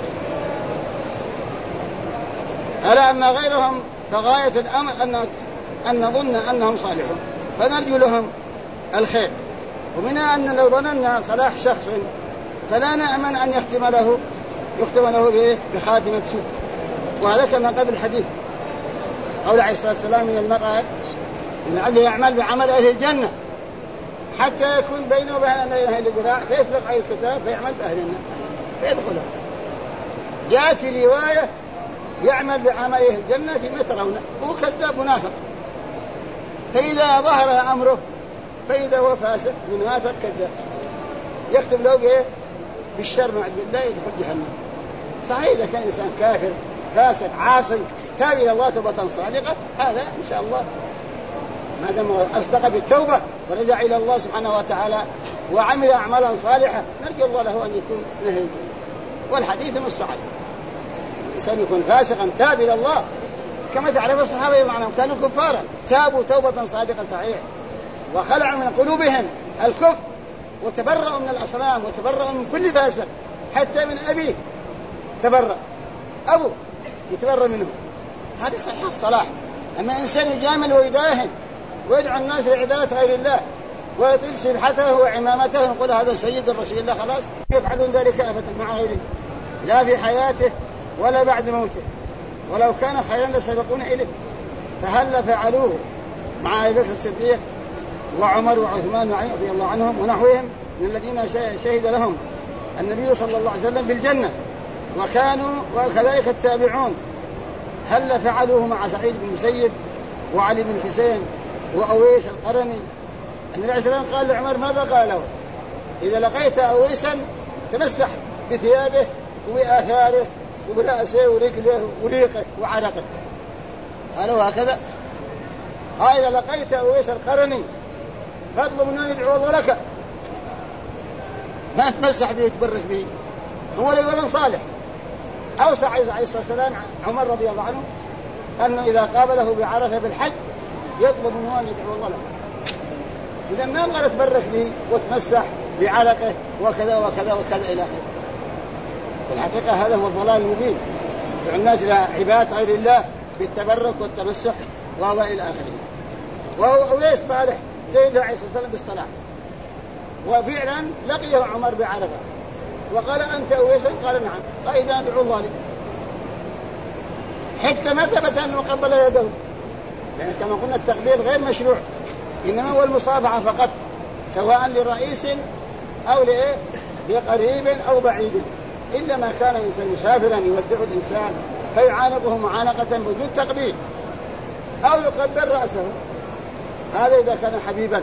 ألا أما غيرهم فغاية الأمر أن نظن أنهم صالحون فنرجو لهم الخير، ومنها أن لو ظننا صلاح شخص فلا نأمن أن يختم له بخاتمة سوء. وهذا كما قبل الحديث قول عليه الصلاة والسلام: من المرأة لعله يعمل بعمل أهل الجنة حتى يكون بينه وبين أهل الذراع فيسبق عليه الكتاب فيعمل بأهل النار فيدخلها. جاءت في رواية: يعمل بعمل أهل الجنة فيما ترونه، هو كذاب منافق، فإذا ظهر أمره فإذا هو فاسد منافق كذاب يكتب له بالشر مع الله يدخل جهنم. صحيح إذا كان إنسان كافر فاسد عاصي تاب إلى الله توبة صادقة، هذا إن شاء الله ما دام أصدق بالتوبة ورجع إلى الله سبحانه وتعالى وعمل أعمالا صالحة نرجو الله له أن يكون من أهل الجنة. والحديث نص عليه. الإنسان يكون فاسقا تاب إلى الله، كما تعرف الصحابة عنهم كانوا كفارا تابوا توبة صادقة صحيحة وخلعوا من قلوبهم الكفر وتبرأوا من الأصنام وتبرأوا من كل فاسق، حتى من أبيه تبرأ، أبو يتبرأ منه. هذا صحيح الصلاح. أما إنسان يجامل ويداهن ويدعو الناس لعبادة غير الله ويطيل سبحته وعمامته ويقول هذا سيد رسول الله، خلاص يفعلون ذلك أبدا مع غيره، لا في حياته ولا بعد موته، ولو كان خيرا لسبقون إليه. فهل فعلوه مع أبي بكر الصديق وعمر وعثمان وعلي رضي الله عنهم ونحوهم من الذين شهد لهم النبي صلى الله عليه وسلم بالجنة، وكانوا وكذلك التابعون. هل فعلوه مع سعيد بن المسيب وعلي بن حسين وأويس القرني؟ النبي عليه الصلاة والسلام قال لعمر ماذا قاله؟ إذا لقيت أويسا تمسح بثيابه وبآثاره وبرأسه ورجله وريقه وعرقه، قالوا هكذا. قال إذا لقيت أويس القرني فاطلب منه أن يدعو الله لك، ما تمسح به تبرك به، هو رجل صالح. أوصى عليه الصلاة والسلام عمر رضي الله عنه أنه إذا قابله بعرفة بالحج يطلب منه أن يدعو الله له. إذا ما قال تبرك به وتمسح بعرقه وكذا وكذا وكذا إلى آخره. الحقيقة هذا هو الضلال المبين، يدعو الناس إلى عبادة غير الله بالتبرك والتمسح إلى آخره. وهو أويس صالح سيدنا عليه الصلاة والسلام بالصلاة، وفعلا لقيه عمر بعرفة وقال أنت أويسا؟ قال نعم. قال إذا ادعو الله لي، حتى ما ثبت أنه قبل يده، لأن كما قلنا التقبيل غير مشروع، إنما هو المصافحة فقط، سواء لرئيس أو لقريب أو بعيد، إلا ما كان إنسان مسافرا يودع الإنسان فيعانقه معانقة بدون تقبيل أو يقبل رأسه، هذا إذا كان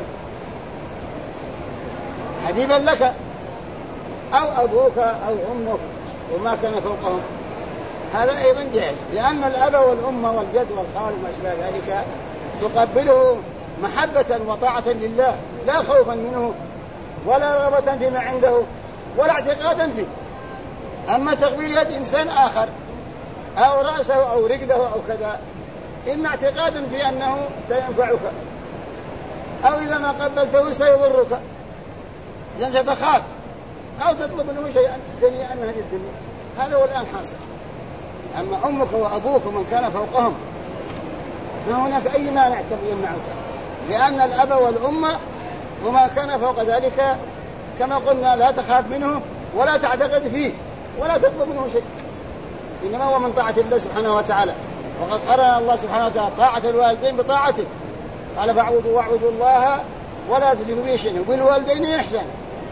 حبيبا لك أو أبوك أو أمك وما كان فوقهم، هذا أيضا جائز، لأن الأب والأم والجد والخال وما أشبه ذلك تقبله محبة وطاعة لله، لا خوفا منه ولا رغبة فيما عنده ولا اعتقادا فيه. أما تقبيل يد إنسان آخر أو رأسه أو رجله أو كذا إما اعتقادا في أنه سينفعك أو إذا ما قبلته سيضرك، إذا ستخاف أو تطلب منه شيئا دنيا من هذه الدنيا، هذا هو الآن حاصل. أما أمك وأبوك ومن كان فوقهم ما هناك أي مانع يمنعك، لأن الأب والأم وما كان فوق ذلك كما قلنا لا تخاف منه ولا تعتقد فيه ولا تطلب منه شيء، إنما هو من طاعة الله سبحانه وتعالى. وقد قرن الله سبحانه وتعالى طاعة الوالدين بطاعته، قال واعبدوا الله ولا تشركوا به شيئا وبالوالدين إحسانا،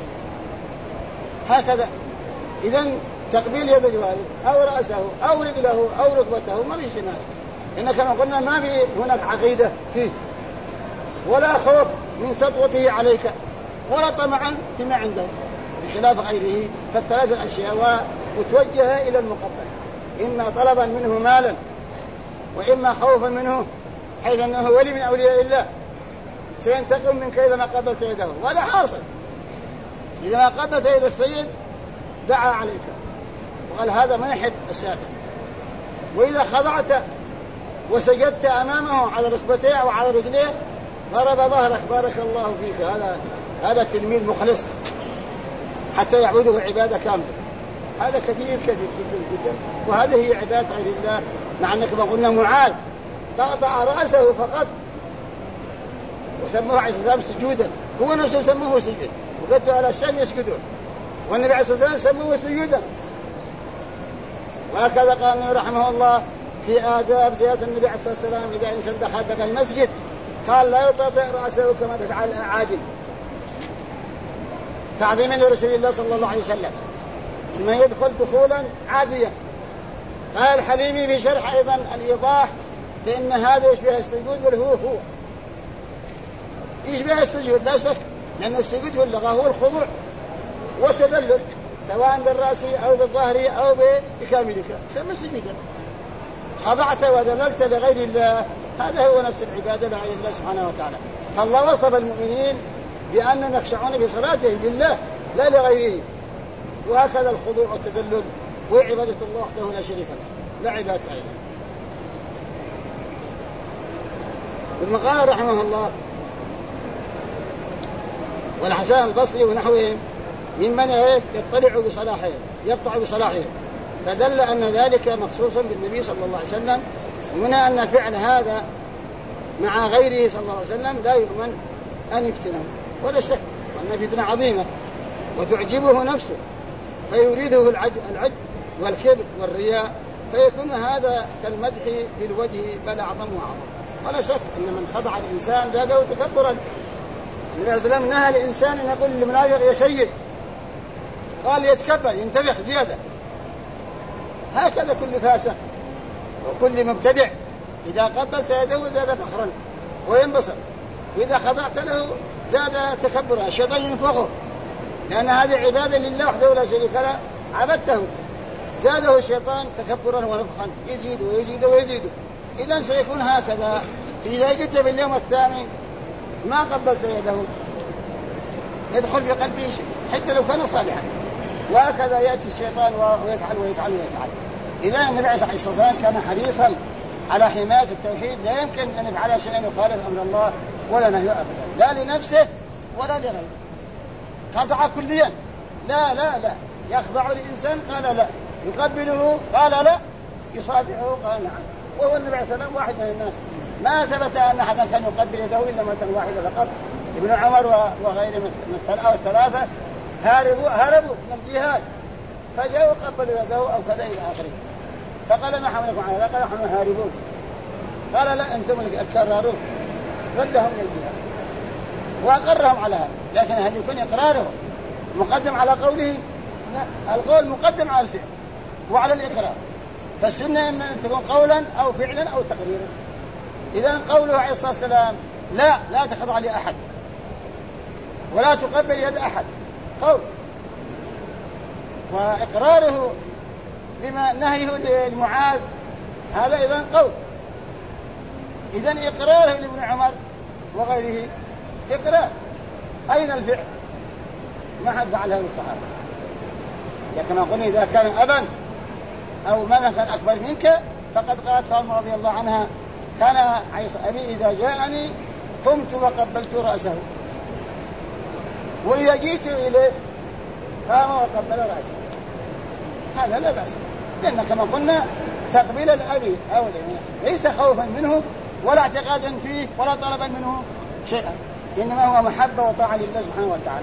هكذا. إذن تقبيل يد الوالد أو رأسه أو رجله أو ركبته ما في شيء، إن كما قلنا ما في هناك عقيدة فيه ولا خوف من سطوته عليك ولا طمعا فيما عنده بخلاف غيره. فالثلاث الأشياء متوجهة إلى المقبل، إما طلبا منه مالا وإما خوفا منه، حيث أنه ولي من أولياء الله سينتقم منك إذا ما قبلت يده، وهذا حاصل. إذا ما قبلت يد السيد دعا عليك وقال هذا ما يحب السادة، وإذا خضعت وسجدت أمامه على ركبتيه أو على رجليه ضرب ظهرك بارك الله فيك. هذا تلميذ مخلص حتى يعبده عبادة كاملة، هذا كثير جدا جدا. وهذه هي عبادة غير الله، مع أنك ما قلنا معاذ قطع رأسه فقط وسموه عليه السلام سجودا، هو نفسه سموه سجدا وقدوا على الشام يسجدون، والنبي عليه الصلاة والسلام سموه سجودا. وهكذا قال النبي رحمه الله في آداب زيارة النبي عليه الصلاة والسلام إذا إنسان دخل باب المسجد قال لا يطبع رأسه كما تفعل الأعاجم تعظيما لرسول الله صلى الله عليه وسلم، إما يدخل دخولا عاديا. قال الحليمي في شرح أيضا الإيضاح بأن هذا يشبه السجود، بل هو يشبه السجود لا شك، لأن السجود في اللغة هو الخضوع والتذلل سواء بالرأس أو بالظهر أو بكاملك، سمى سجودا. خضعت وذللت لغير الله، هذا هو نفس العبادة لغير الله سبحانه وتعالى. فالله وصف المؤمنين بأنهم يخشعون في صلاتهم لله لا لغيره، وهكذا الخضوع والتذلل وعبادة الله وحده لا شريك له، لا عبادة غيره. ثم قال رحمه الله: والحسن البصري ونحوهم ممن يطلع بصلاحهم يقطع بصلاحهم، فدل أن ذلك مخصوص بالنبي صلى الله عليه وسلم، ومن أن فعل هذا مع غيره صلى الله عليه وسلم لا يؤمن أن يفتنه، ولا شك أن فتنة عظيمة وتعجبه نفسه فيريده العجب والكبر والرياء، فيكون هذا كالمدح بالوجه بل أعظم وأعظم. ولا شك أن من خضع الإنسان زاده تكبرا. النبي عليه السلام نهى الإنسان أن يقول للمنافق يا سيد، قال يتكبر ينتفخ زيادة. هكذا كل فاسق وكل مبتدع إذا قبلت يده زاد فخرا وينبسط، وإذا خضعت له زاد تكبرا، الشيطان ينفخه، لأن هذه عبادة لله وحده لا شريك له، عبدته زاده الشيطان تكبرا ونفخا، يزيد ويزيد ويزيد. إذن سيكون هكذا. إذا جئت باليوم الثاني ما قبلت يده يدخل في قلبه شيء حتى لو كان صالحا، وهكذا يأتي الشيطان ويفعل ويفعل ويفعل. إذا النبي عليه الصلاة والسلام كان حريصا على حماية التوحيد، لا يمكن أن يفعل شيئا يخالف أمر الله ولا نهيه أبدا، لا لنفسه ولا لغيره. قطع كليا، لا لا لا. يخضع الإنسان قال لا، يقبله قال لا، يصافحه قال نعم. وهو النبي عليه الصلاة والسلام واحد من الناس، ما ثبت أن أحدا كان يقبل يده إلا مرة واحدة فقط. ابن عمر وغيره من الثلاثة هربوا من الجهاد فجاءوا قبلوا يده أو كذا إلى آخره، فقال ما حملكم على هذا؟ قال نحن هاربون. قال لا أنتم الكرارون، ردهم من الجهاد وأقرهم على هذا. لكن هل يكون إقراره مقدم على قوله؟ لا، القول مقدم على الفعل وعلى الإقرار، فالسنة إما أن تكون قولا أو فعلا أو تقريرا. إذن قوله عليه الصلاة والسلام لا تخضع لأحد ولا تقبل يد أحد قول، وإقراره لما نهيه لمعاذ هذا إذن قول. إذن إقراره لابن عمر وغيره إقرار. أين الفعل؟ ما حد فعلها للصحابة. كما قلنا إذا كان أبا أو ملكا أكبر منك فقد قالت فاطمة رضي الله عنها كان أبي إذا جاءني قمت وقبلت رأسه، وإذا جئت إليه قام وقبل رأسه. هذا لا بأس، لأن كما قلنا تقبيل الأبي أو ليس خوفا منه ولا اعتقادا فيه ولا طلبا منه شيئا، إنما هو محبة وطاعة لله سبحانه وتعالى.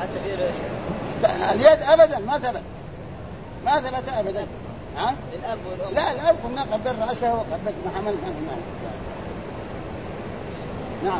اليد أبدا ما ثبت أبدا. الأب والأم. لا، الأب قلنا قبل رأسه وقبل محمد ما في مال. نعم،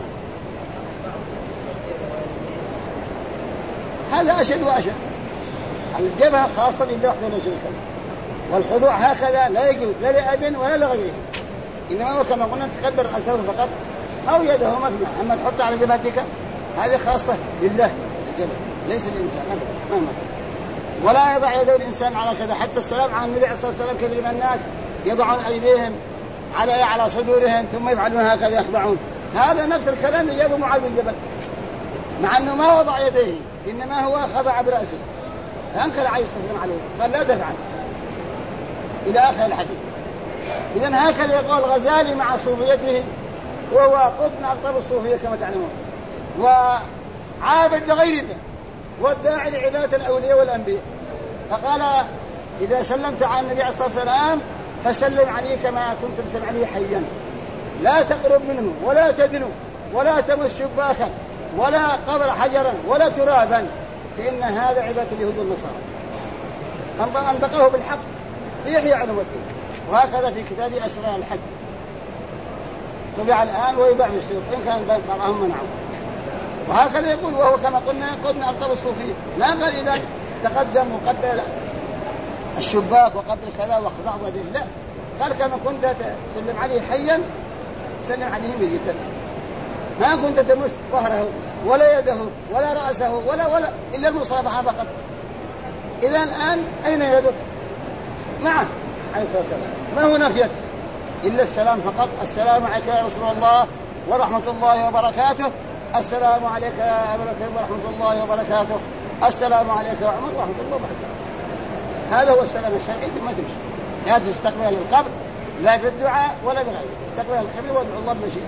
هذا أشد وأشد. الجبهة خاصة لله وحده لا شريك له، والخضوع هكذا لا يجوز لا لأب ولا لغيره، إنما هو كما قلنا تقبل رأسه فقط أو يده ما في مال. أما تحط على جبهتك هذه خاصة لله الجبهة، ليس الإنسان أبدا ما ولا يضع يده الإنسان على كذا. حتى السلام على النبي عليه الصلاة والسلام كثير من الناس يضعون أيديهم على صدورهم ثم يفعلون هكذا يخضعون. هذا نفس الكلام اللي جابه معاذ بن جبل، مع أنه ما وضع يديه إنما هو خضع برأسه، فأنكر عليه الصلاة والسلام عليه قال لا تفعل إلى آخر الحديث. إذن هكذا يقول الغزالي مع صوفيته، وهو قطب من أقطاب الصوفية كما تعلمون، وعابد لغير الله والداعي لعبادة الأولياء والأنبياء. فقال إذا سلمت على النبي عليه الصلاة والسلام فسلم عليه كما كنت تسلم عليه حيا، لا تقرب منه ولا تدنو ولا تمس شباكا ولا قبر حجرا ولا ترابا، فإن هذا عبادة اليهود والنصارى. أنطقه بالحق ليحيى علم الدين. وهكذا في كتاب أسرار الحج طبع الآن ويباع في السوق إن كان بعضهم منعه. وهكذا يقول، وهو كما قلنا أقطب الصوفية ما قال إذا تقدم وقبل الشباك وقبل كذا وخضع وذل، لا، قال كما كنت تسلم عليه حيا سلم عليه ميتا، ما كنت تمس ظهره ولا يده ولا رأسه ولا إلا المصافحة فقط. إذا الآن أين يدك؟ معه عليه الصلاة والسلام ما هناك يد إلا السلام فقط. السلام عليك يا رسول الله ورحمة الله وبركاته، السلام عليك يا أبا بكر ورحمة الله وبركاته، السلام عليك يا عمر ورحمة الله وبركاته. هذا هو السلام الشرعي. ثم تمشي لا تستقبل القبر لا بالدعاء ولا بغيره، استقبل القبر وادعو الله بمشيئته.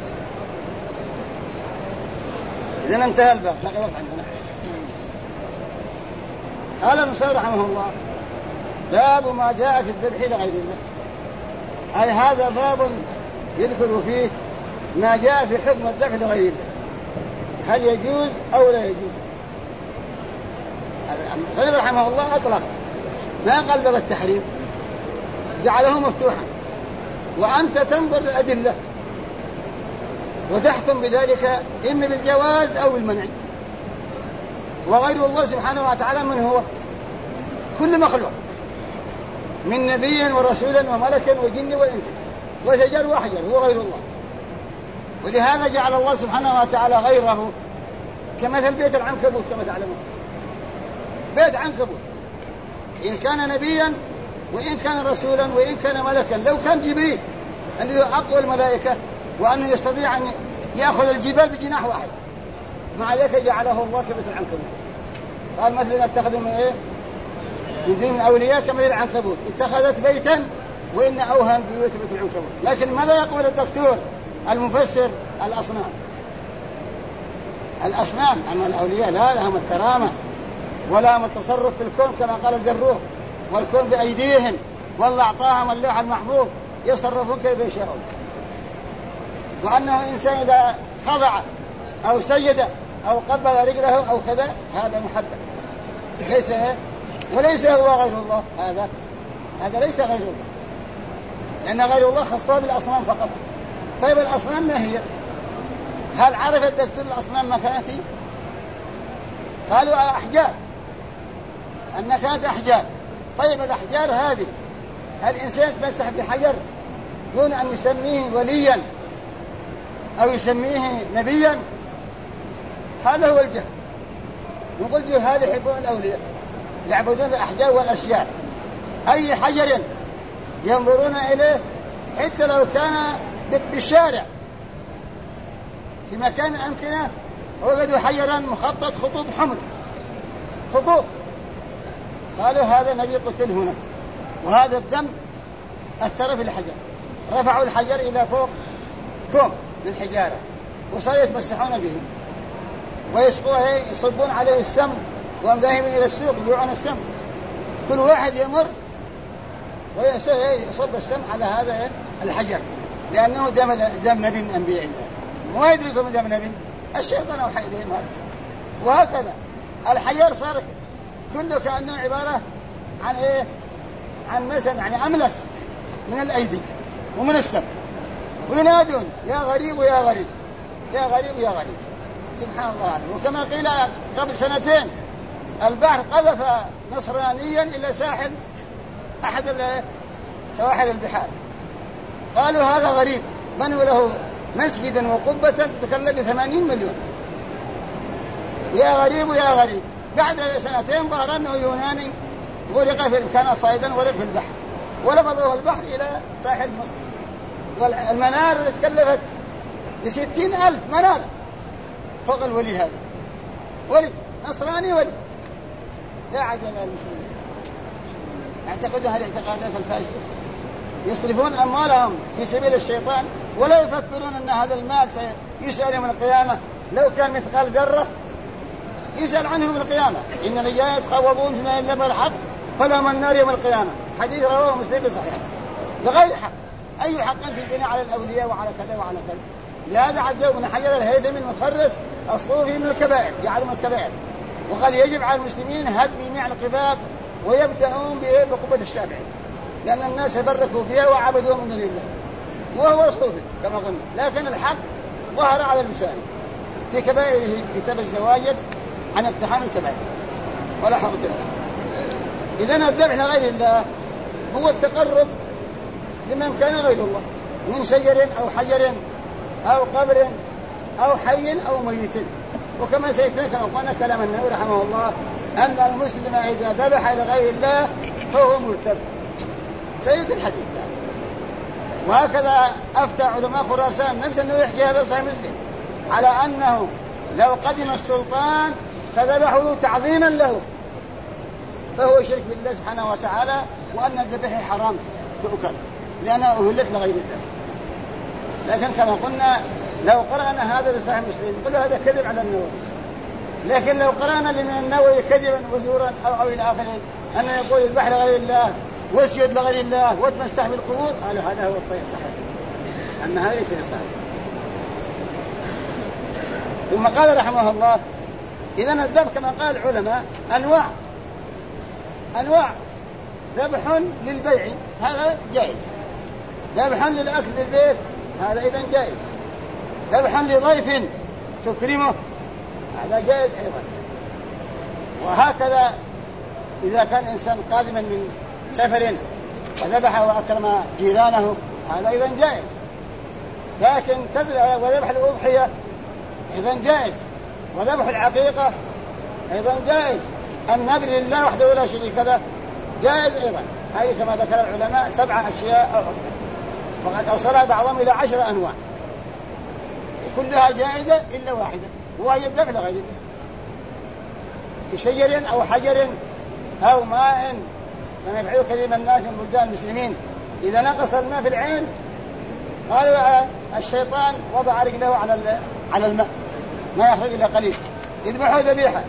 إذن انتهى الباب، بقي وقت عندنا. قال المصنف رحمه الله: باب ما جاء في الذبح لغير الله. أي هذا باب يذكر فيه ما جاء في حكم الذبح لغير الله، هل يجوز أو لا يجوز. المصنف رحمه الله أطلق ما قال باب التحريم، جعله مفتوحا، وأنت تنظر للأدلة وتحكم بذلك إما بالجواز أو بالمنع. وغير الله سبحانه وتعالى من هو؟ كل مخلوق من نبي ورسول وملك وجن وإنس وشجر وحجر هو غير الله. ولهذا جعل الله سبحانه وتعالى غيره كمثل بيت العنكبوت كما تعلمون. بيت عنكبوت إن كان نبيا وإن كان رسولا وإن كان ملكا، لو كان جبريل أنه أقوى الملائكة وأنه يستطيع أن يأخذ الجبال بجناح واحد، مع ذلك جعله الله كمثل العنكبوت. قال مثلا اتخذوا من إيه؟ من دين الأولياء كمثل العنكبوت اتخذت بيتا وإن أوهن بيوت مثل العنكبوت. لكن ماذا يقول الدكتور المفسر؟ الأصنام. أما الأولياء لا لهم الكرامة ولا التصرف في الكون كما قال الزروق، والكون بأيديهم، والله أعطاهم اللوح المحفوظ يصرفون كيف يشاءون. وأنه إنسان إذا خضع أو سجد أو قبل رجله أو كذا هذا محبب ليس، وليس هو غير الله. هذا ليس غير الله، لأن غير الله خصه بالأصنام فقط. طيب الأصنام ما هي؟ هل عرف الدكتور الأصنام مكانته؟ قالوا أحجار، أن كانت أحجار. طيب الأحجار هذه هل الإنسان يتمسح بحجر دون أن يسميه وليا أو يسميه نبيا؟ هذا هو الجهل. نقول جهال يحبون الأولياء، يعبدون الأحجار والأشجار. أي حجر ينظرون إليه حتى لو كان بالشارع في مكان أمكنة وجدوا حجرا مخطط خطوط حمر، خطوط، قالوا هذا نبي قتل هنا، وهذا الدم أثر في الحجر. رفعوا الحجر إلى فوق كوم للحجارة وصاروا يتمسحون به ويصبون عليه السم، وهم ذاهبين إلى السوق يبيعون السم. كل واحد يمر ويصب السم على هذا الحجر لأنه دم نبي من أنبياء الله. ما يدركم دم نبي، الشيطان أوحى إليهم هذا. وهكذا الحجر صار كله كأنه عبارة عن إيه؟ عن مثلا يعني أملس من الأيدي ومن السم، وينادون يا غريب ويا غريب يا غريب يا غريب. سبحان الله عنه. وكما قيل قبل سنتين البحر قذف نصرانيا إلى ساحل أحد سواحل البحار، قالوا هذا غريب، بنوا له مسجدا وقبة تتكلف ب80 مليون. يا غريب ويا غريب. بعد سنتين ظهر أنه يوناني غرق كان صيدا غرق في البحر، ولفظه البحر إلى ساحل مصر. والمنار اللي تكلفت ب60,000 منار فوق الولي هذا، ولي نصراني ولي. يا عجب المسلمين، يعتقدون هذه الاعتقادات الفاسدة، يصرفون أموالهم في سبيل الشيطان ولا يفكرون أن هذا المال سيسأل يوم القيامة. لو كان مثقال ذرة يسأل عنه يوم القيامة. إن الرجال يتخوضون فيما يلبى الحق فلهم النار يوم القيامة. حديث رواه مسلم صحيح بغير حق. أي حق في البناء على الأولياء وعلى كذا وعلى كذا؟ لهذا عدوا من حجر الهيثمي المخرف الصوفي من الكبائر، يعلم الكبائر، وقال يجب على المسلمين هدم جميع القباب ويبدأون بقبة الشافعي، لأن الناس يبركوا فيها وعبدوا من دون الله، وهو صوفي كما قلنا. لكن الحق ظهر على اللسان في كبائره، كتاب الزواجر عن اقتحام الكبائر ولا حرمة الله. إذن الذبح لغير الله هو التقرب لمن كان غير الله من شجر أو حجر أو قبر أو حي أو ميت. وكما سيتنا كما قلنا كلام النبي رحمه الله أن المسلم إذا ذبح لغير الله فهو مرتد، سيد الحديث. وهكذا أفتى علماء خراسان نفس أنه يحكي هذا صحيح مسلم على أنه لو قدم السلطان فذبحوا تعظيما له فهو شرك بالله سبحانه وتعالى، وأن الذبيحة حرام تؤكل لأنها أهلت لغير الله. لكن كما قلنا لو قرأنا هذا لصحيح مسلم نقول هذا كذب على النووي، لكن لو قرأنا لمن النووي كذبا وزورا أو إلى آخره أنه يقول اذبح لغير الله واسجد لغير الله وتمسح بالقبور، قالوا هذا هو الطيب صحيح، أما هذا ليس صحيح. ثم قال رحمه الله إذن الذبح كما قال العلماء أنواع ذبح للبيع هذا جائز، ذبح للأكل بالبيت هذا إذن جائز، ذبح لضيف تكرمه هذا جائز أيضا. وهكذا إذا كان إنسان قادما من سفر وذبح وأكرم جيرانه هذا أيضا جائز. لكن وذبح الأضحية أيضا جائز، وذبح العقيقة أيضا جائز، النذر لله وحده لا شريك له جائز أيضا. هذه كما ذكر العلماء 7 أشياء أو أكثر، وقد أوصلها بعضهم إلى 10 أنواع، وكلها جائزة إلا واحدة وهي الذبح لغير الله، كشجر أو حجر أو ماء كما يفعل كثير من الناس من بلدان المسلمين، إذا نقص الماء في العين قالوا الشيطان وضع رجله على الماء ما يخرج إلا قليل، يذبحوا ذبيحة.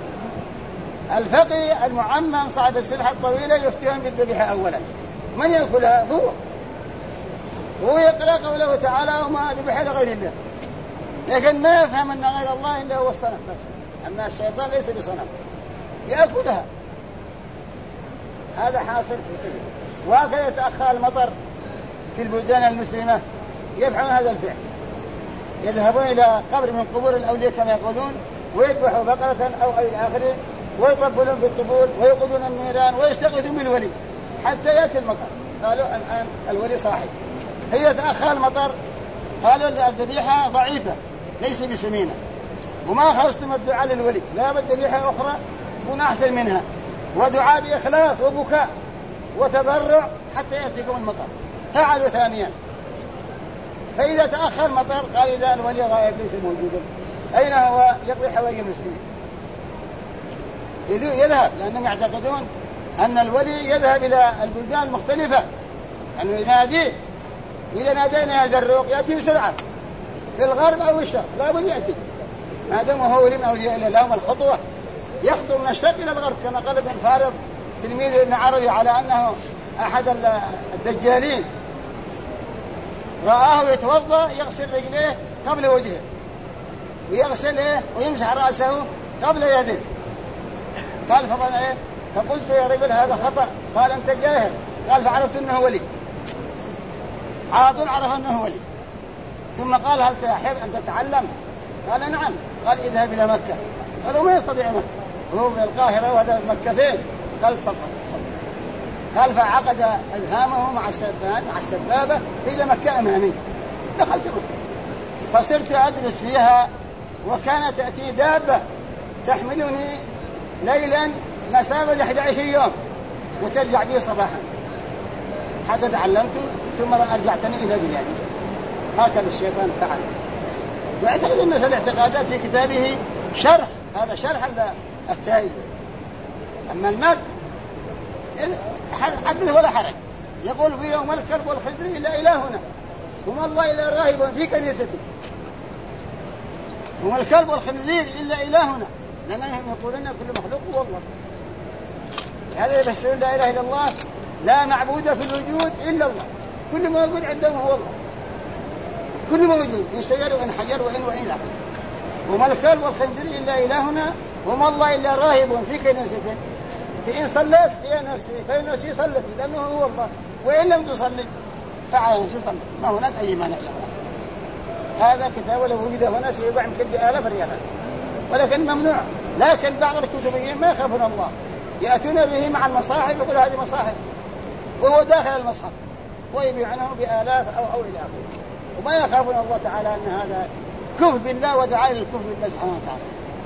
الفقيه المعمم صاحب السبحة الطويلة يفتهم بالذبيحة أولا، من يأكلها؟ هو يقرأ قوله تعالى وما ذبح لغير الله، لكن ما يفهم أن غير الله إلا هو الصنم بس، أما الشيطان ليس بصنم يأكلها. هذا حاصل في الكذب. وهكذا يتأخر المطر في البلدان المسلمة يفعلون هذا الفعل، يذهبون إلى قبر من قبور الأولياء كما يقولون ويذبحوا بقرة أو إلى آخره ويطبلون بالطبول ويقودون النيران ويستغيثون بالولي حتى يأتي المطر. قالوا الآن الولي صاحب. هي تأخر المطر قالوا الذبيحة ضعيفة ليس بسمينة وما خلصتم الدعاء للولي، لا بد ذبيحة أخرى تكون أحسن منها، ودعاء بإخلاص وبكاء وتضرع حتى يأتيكم المطر. فعلوا ثانيا. فإذا تأخر المطر قال إذا الولي غائب ليس موجودا، أين هو؟ يقضي حوائج المسلمين، يذهب، لأنهم يعتقدون أن الولي يذهب إلى البلدان المختلفة أنه يناديه، وإذا نادينا يا زروق يأتي بسرعة في الغرب أو الشرق لا بد يأتي، ما دام هو ولي من أولياء الله لهم الخطوة، يخطو من الشرق إلى الغرب كما قال ابن فارض تلميذ ابن عربي على أنه أحد الدجالين رآه يتوضأ يغسل رجليه قبل وجهه ويغسله ويمسح رأسه قبل يده. قال فقال إيه؟ فقلت يا رجل هذا خطأ. قال أنت جاهل. قال فعرفت أنه ولي، على طول عرف أنه ولي. ثم قال هل تحب أن تتعلم؟ قال نعم. قال اذهب إلى مكة. قالوا ما يستطيع مكة، هو في القاهرة وهذا مكة فين؟ قال فقط. قال فعقد إبهامه مع السبابة إلى مكة أمامي. دخلت مكة فصرت أدرس فيها، وكانت تأتي دابة تحملني ليلا مسافة 11 يوم وترجع بي صباحا حتى تعلمت، ثم أرجعتني إلى بلادي. هكذا الشيطان فعل. ويعتقد الناس الاعتقادات في كتابه شرح، هذا شرح التائي. أما المد حدث ولا حرج، يقول في يوم الكلب والخنزير إلا إلهنا وما الله إلا راهب في كنيسته، وما الكلب والخنزير إلا إلهنا، لأنهم يقولون كل مخلوق هو الله. هذا يفسرون لا إله إلا الله، لا معبود في الوجود إلا الله، كل ما يقول عندهم هو الله، كل ما وجود إن سير وإن حجر وإن آخر. وما الكلب والخنزير إلا إلهنا وما الله إلا راهب في كنيسته، فإن صليت هي نفسي فإن نفسي صلتي لأنه هو الله، وإن لم تصلي فعلى نفسي صلتي، ما هناك أي مانع. هذا كتاب لو وجد هنا سيباع يمكن ب1000 ريالات، ولكن ممنوع. لكن بعض الكتبيين ما يخافون الله، يأتون به مع المصاحف يقول هذه مصاحف وهو داخل المصحف ويبيعنه بآلاف أو إلى آخره، وما يخافون الله تعالى أن هذا كفر بالله ودعاء للكفر بالله سبحانه وتعالى.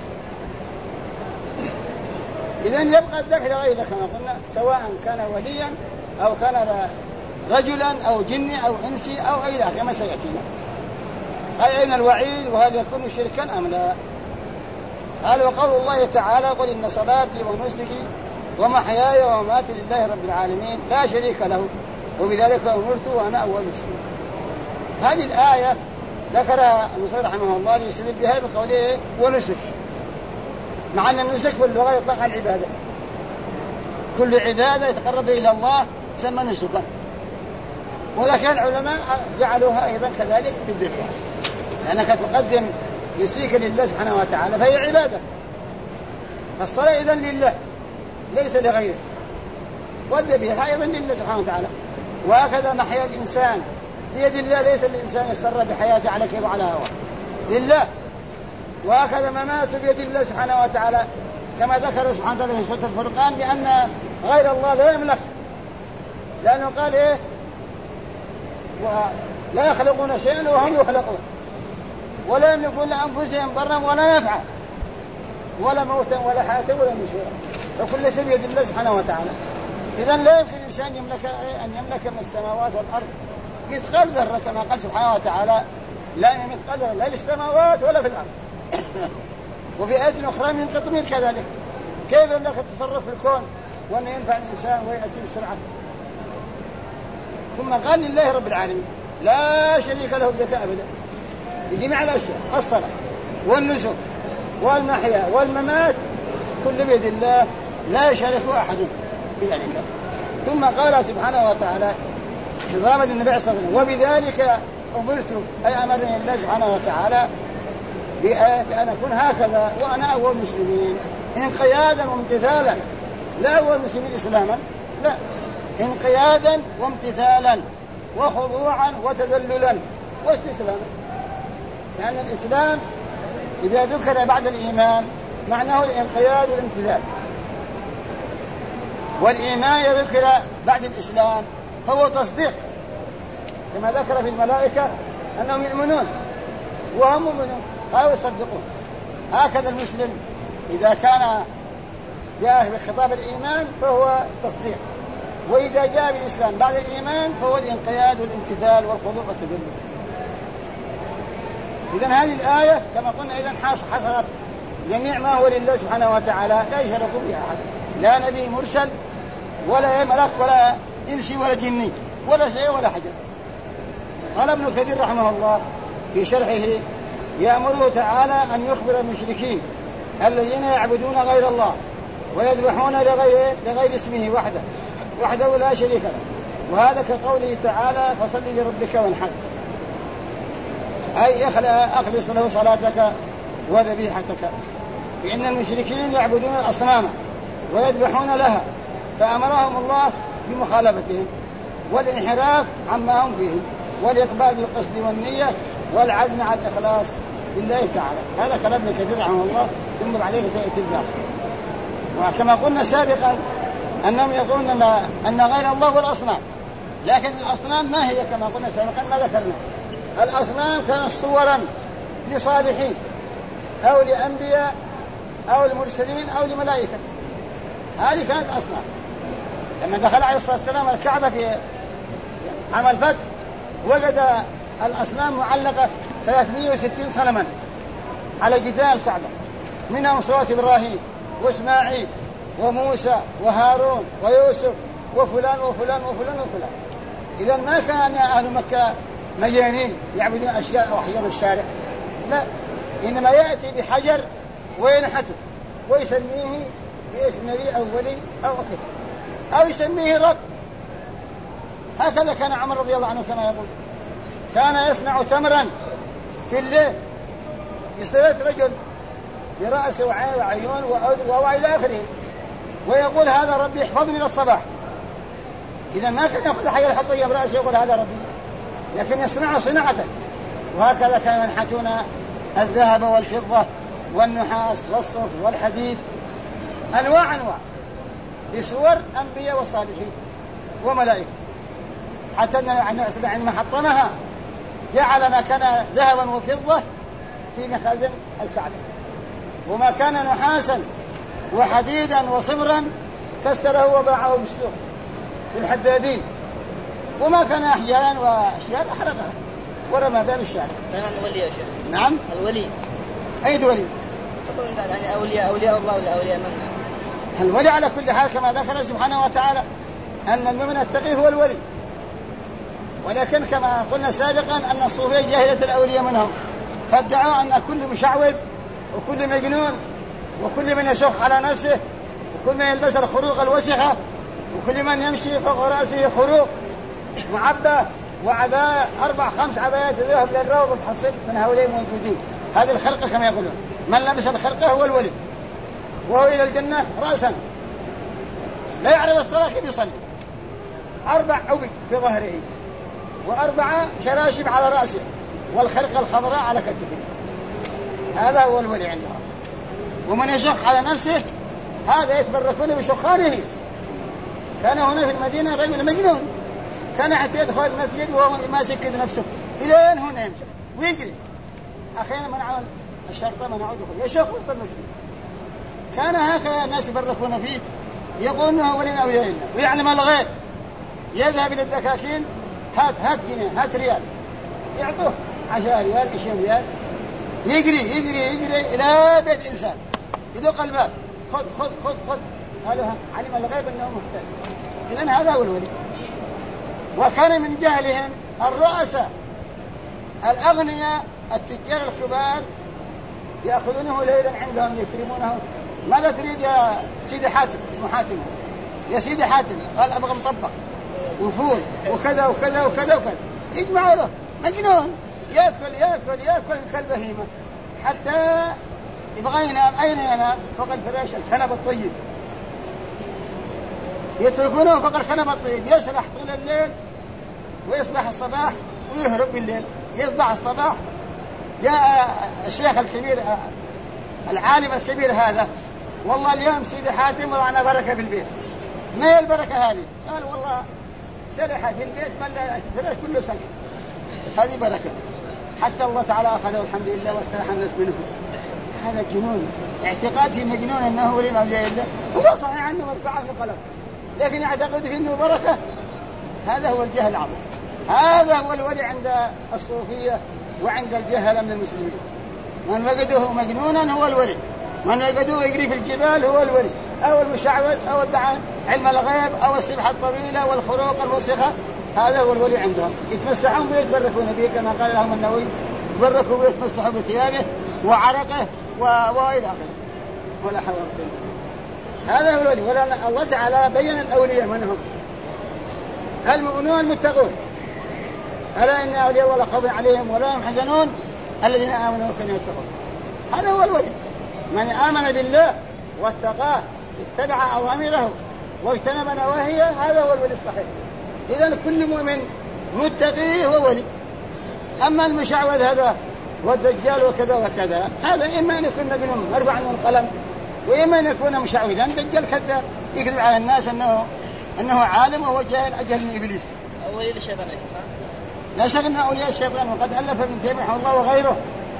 إذن يبقى الذبح لغيره كما قلنا، سواء كان وليا أو كان رجلا أو جني أو إنسي أو إلى آخره كما سيأتينا. أي أين الوعيد وهل يكون شركا أم لا؟ قال وقول الله تعالى قل إن صلاتي ونسكي ومحياي ومماتي لله رب العالمين لا شريك له وبذلك أمرت وأنا أول مسلم. هذه الآية ذكرها المصنف رحمه الله ليستدل بها بقوله ونسك، مع أن النسك في اللغة يطلق على العبادة، كل عبادة يتقرب إلى الله تسمى نسكا، ولكن العلماء جعلوها أيضا كذلك في الذبح، لأنك تقدم يسيك لله سبحانه وتعالى فهي عبادة، فالصلاة إذن لله ليس لغيره، والذبيحة أيضا لله سبحانه وتعالى. وهكذا محيا الإنسان بيد الله، ليس الإنسان يسر بحياته على كيف وعلى هواه لله. وهكذا مماته بيد الله سبحانه وتعالى، كما ذكر سبحانه وتعالى في سورة الفرقان بأن غير الله لا يملك، لأنه قال إيه؟ لا يخلقون شيئا وهم يخلقون، ولا يملكون لأنفسهم ضرا ولا نفعا ولا موتا ولا حياة ولا نشورا، فكل شيء بيد الله سبحانه وتعالى. إذن لا يمكن الإنسان أن يملك من السماوات والأرض مثقال ذرة، كما قال سبحانه وتعالى لا مثقال ذرة لا في السماوات ولا في الأرض. وفي آية أخرى من قطمير كذلك، كيف أنك تتصرف في الكون وأن ينفع الإنسان ويأتي بسرعة. ثم قال لله رب العالمين لا شريك له بذلك أبدا بجميع الأشياء، الصلاة والنسك والمحيا والممات كل بيد الله لا يشارك أحد بذلك. ثم قال سبحانه وتعالى نظام النبي صلى الله عليه وسلم وبذلك أمرت، أي أمرني الله سبحانه وتعالى بأن أكون هكذا وأنا أول مسلمين، انقيادا وامتثالا، لا أول مسلمين إسلاما، لا، انقيادا وامتثالا وخضوعا وتذللا واستسلاما. لأن يعني الإسلام إذا ذكر بعد الإيمان معناه الانقياد والامتثال، والإيمان يذكر بعد الإسلام هو تصديق، كما ذكر في الملائكة أنهم يؤمنون وهم مؤمنون أو يصدقون. هكذا المسلم إذا كان جاء بخطاب الإيمان فهو تصديق، وإذا جاء بالإسلام بعد الإيمان فهو الانقياد والامتثال والخضوع والتذلل. إذن هذه الآية كما قلنا إذن حصرت جميع ما هو لله سبحانه وتعالى لا يشرك به أحد، لا نبي مرسل ولا ملك ولا إنسي ولا جني ولا شيء ولا حجر. قال ابن كثير رحمه الله في شرحه يأمره تعالى أن يخبر المشركين الذين يعبدون غير الله ويذبحون لغير اسمه وحده لا شريك له، وهذا كقوله تعالى فصل لربك وانحر، أي أخلص له صلاتك وذبيحتك، لأن المشركين يعبدون الأصنام ويذبحون لها، فأمرهم الله بمخالفتهم والانحراف عما هم فيه والإقبال بالقصد والنية والعزم على الإخلاص لله تعالى. هذا كلام ابن كثير رحمه الله، ثم بعدين سيأتي الباقي. وكما قلنا سابقا أنهم يقولون أن غير الله هو الأصنام، لكن الأصنام ما هي كما قلنا سابقا ما ذكرنا، الأصنام كانت صورا لصالحين أو لأنبياء أو المرسلين أو لملائكة، هذه كانت أصنام. لما دخل عليه الصلاة والسلام الكعبة في عام الفتح وجد الأصنام معلقة 360 صنما على جدار الكعبة، منهم صورة إبراهيم وإسماعيل وموسى وهارون ويوسف وفلان وفلان وفلان وفلان. إذا ما كان أهل مكة مجانين يعبدون أشياء أو أحجار الشارع، لا، إنما يأتي بحجر وينحته ويسميه باسم نبي أو ولي أو أكد أو يسميه رب. هكذا كان عمر رضي الله عنه كما يقول كان يصنع تمرا في الليل يستلت رجل برأس وعيون ووعي إلى آخره ويقول هذا ربي احفظني للصباح. إذا ما كان يأخذ حاجة يحطه برأسه يقول هذا ربي، لكن يصنعه صناعة. وهكذا كانوا ينحتون الذهب والفضة والنحاس والصف والحديد أنواع لصور أنبياء وصالحين وملائكة، حتى أن عندما حطمها جعل ما كان ذهبا وفضة في مخازن الكعبة، وما كان نحاسا وحديدا وصبرا كسره وباعه بالسوق بالحدادين، وما كان أحيانا وأشياء أحرقها ورمى بها بالشارع. الولي يا شيخ. نعم الولي. أي ولي؟ يعني أولياء الله ولا أولياء من؟ الولي على كل حال كما ذكر سبحانه وتعالى أن المؤمن التقي هو الولي. ولكن كما قلنا سابقا أن الصوفية جاهلة الأولياء منهم، فادعوا أن كل مشعوذ وكل مجنون وكل من يشق على نفسه وكل من يلبس الخروق الوسخة وكل من يمشي فوق رأسه خروق معبى وعباء 4-5 عبايات يذهب للروض وتحصل من هؤلاء موجودين. هذه الخرقة كما يقولون، من لبس الخرقة هو الولي، وهو إلى الجنة رأسا لا يعرف الصلاة كيف يصلي، 4 عبي في ظهره و4 شراشب على رأسه والخرقة الخضراء على كتفه. هذا هو الولي عندهم. ومن يشق على نفسه هذا يتبركون بشخانه. كان هنا في المدينة رجل مجنون كان حتى يدخل المسجد وهو ماسك نفسه إلى أن هنا يمشي ويجري. أخيرا منعوا الشرطة منعوا دخول يشق وسط المسجد. كان هكذا الناس يبركون فيه، يقول انه ولي من اولياء الله ويعلم الغيب. يذهب الى الدكاكين، هات جنيه، هات ريال، يعطوه 10 ريال 20 ريال، يجري الى بيت انسان يدق الباب، خذ قالوا علم الغيب انه محتاج. اذن هذا هو الولي. وكان من جهلهم الرؤساء الاغنياء التجار الكبار ياخذونه ليلا عندهم يكرمونه. ماذا تريد يا سيدي حاتم؟ اسمه حاتم. يا سيدي حاتم قال ابغى مطبق وفول وكذا وكذا وكذا وكذا. يجمعوا له مجنون ياكل كالبهيمه حتى يبغى ينام. اين ينام؟ فوق الفراش الكنب الطيب. يتركونه فوق الكنب الطيب يسرح طول الليل ويصبح الصباح ويهرب بالليل. يصبح الصباح جاء الشيخ الكبير العالم الكبير هذا، والله اليوم سيدي حاتم وضعنا بركة في البيت. ما هي البركة هذه؟ قال والله سرح في البيت من لا سرح كله سرح. هذه بركة حتى الله تعالى أخذه الحمد لله واستراح الناس منه. هذا جنون، اعتقاده مجنون أنه ولي من أولياء الله. هو صحيح أنه مرفوع في قلم لكن يعتقد أنه بركة. هذا هو الجهل العظيم. هذا هو الولي عند الصوفية وعند الجهل من المسلمين. من وجده مجنونا هو الولي، من وجده يجري في الجبال هو الولي، أو المشعوذ أو ادعى علم الغيب أو السبحة الطويلة والخروق الوسخة. هذا هو الولي عندهم. يتمسحون ويتبركون به كما قال لهم النووي، يتبركوا ويتمسحوا بثيابه وعرقه وإلى آخره. ولا حول ولا قوة. هذا هو الولي. ولأن الله تعالى بين الأولياء منهم المؤمنون المتقون. ألا إن أولياء الله لا خوف عليهم ولا هم يحزنون الذين آمنوا وكانوا يتقون. هذا هو الولي. من آمن بالله واتقاه اتبع أوامره واجتنب نواهيه هذا هو الولي الصحيح. إذن كل مؤمن متقي هو ولي. أما المشعوذ هذا والدجال وكذا وكذا هذا إما أن يكون مجنون مرفوع عنه القلم، وإما أن يكون مشعوذا. الدجال كذاب يكذب على الناس أنه عالم وهو جاهل أجهل من إبليس. أولي الشيطان لا شك أن أولياء الشيطان. وقد ألف ابن تيمية رحمه الله وغيره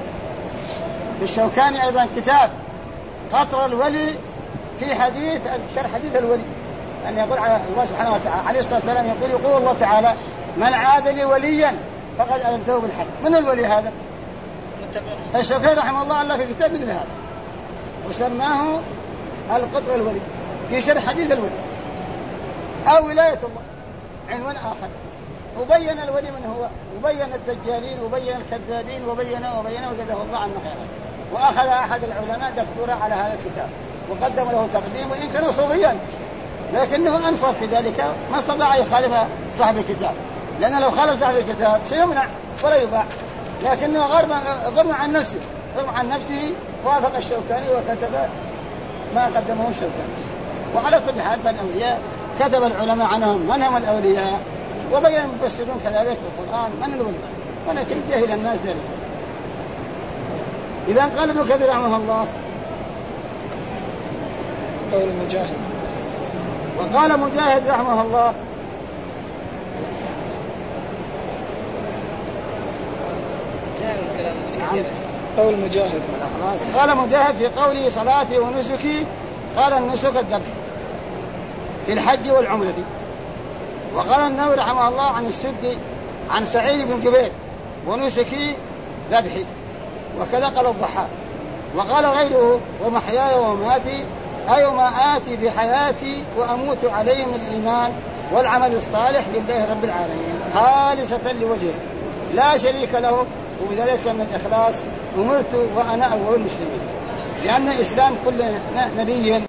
الشوكاني أيضا كتاب قطر الولي في حديث شرح حديث الولي، أن يقول على الله سبحانه وتعالى عليه الصلاة والسلام يقول الله تعالى من عاد لي وليا فقد أذنته بالحق. من الولي هذا؟ الشوكاني رحمه الله ألف في كتاب مثل هذا وسماه القطر الولي في شرح حديث الولي أو ولاية الله عنوان آخر. وبين الولي من هو، وبين الدجالين وبين الكذابين وبين وجزاه الله عنه خيرا. وأخذ أحد العلماء دكتوراه على هذا الكتاب وقدم له تقديم، وإن كان صوفيا لكنه أنصف في ذلك ما استطاع يخالف صاحب الكتاب، لأنه لو خالف صاحب الكتاب سيمنع ولا يباع. لكنه غرم عن نفسه وافق الشوكاني وكتب ما قدمه الشوكاني. وعلى كل حال فالأولياء كتب العلماء عنهم من هم الأولياء، وبين المفسرون كذلك في القرآن من الولي، ولكن جهل الناس ذلك. إذا قال ابن كثير رحمه الله قول مجاهد، وقال مجاهد رحمه الله قول مجاهد قال مجاهد في قوله صلاتي ونسكي قال النسك الذبح في الحج والعمرة. وقال النووي رحمه الله عن السدي عن سعيد بن جبير ونسكي ذبحي، وكذا قال الضحاك. وقال غيره ومحياي ومماتي أيما آتي بحياتي وأموت عليهم الإيمان والعمل الصالح لله رب العالمين خالصة لوجهه لا شريك له، وبذلك من الإخلاص أمرت وأنا أول المسلمين، لأن الإسلام كل نبي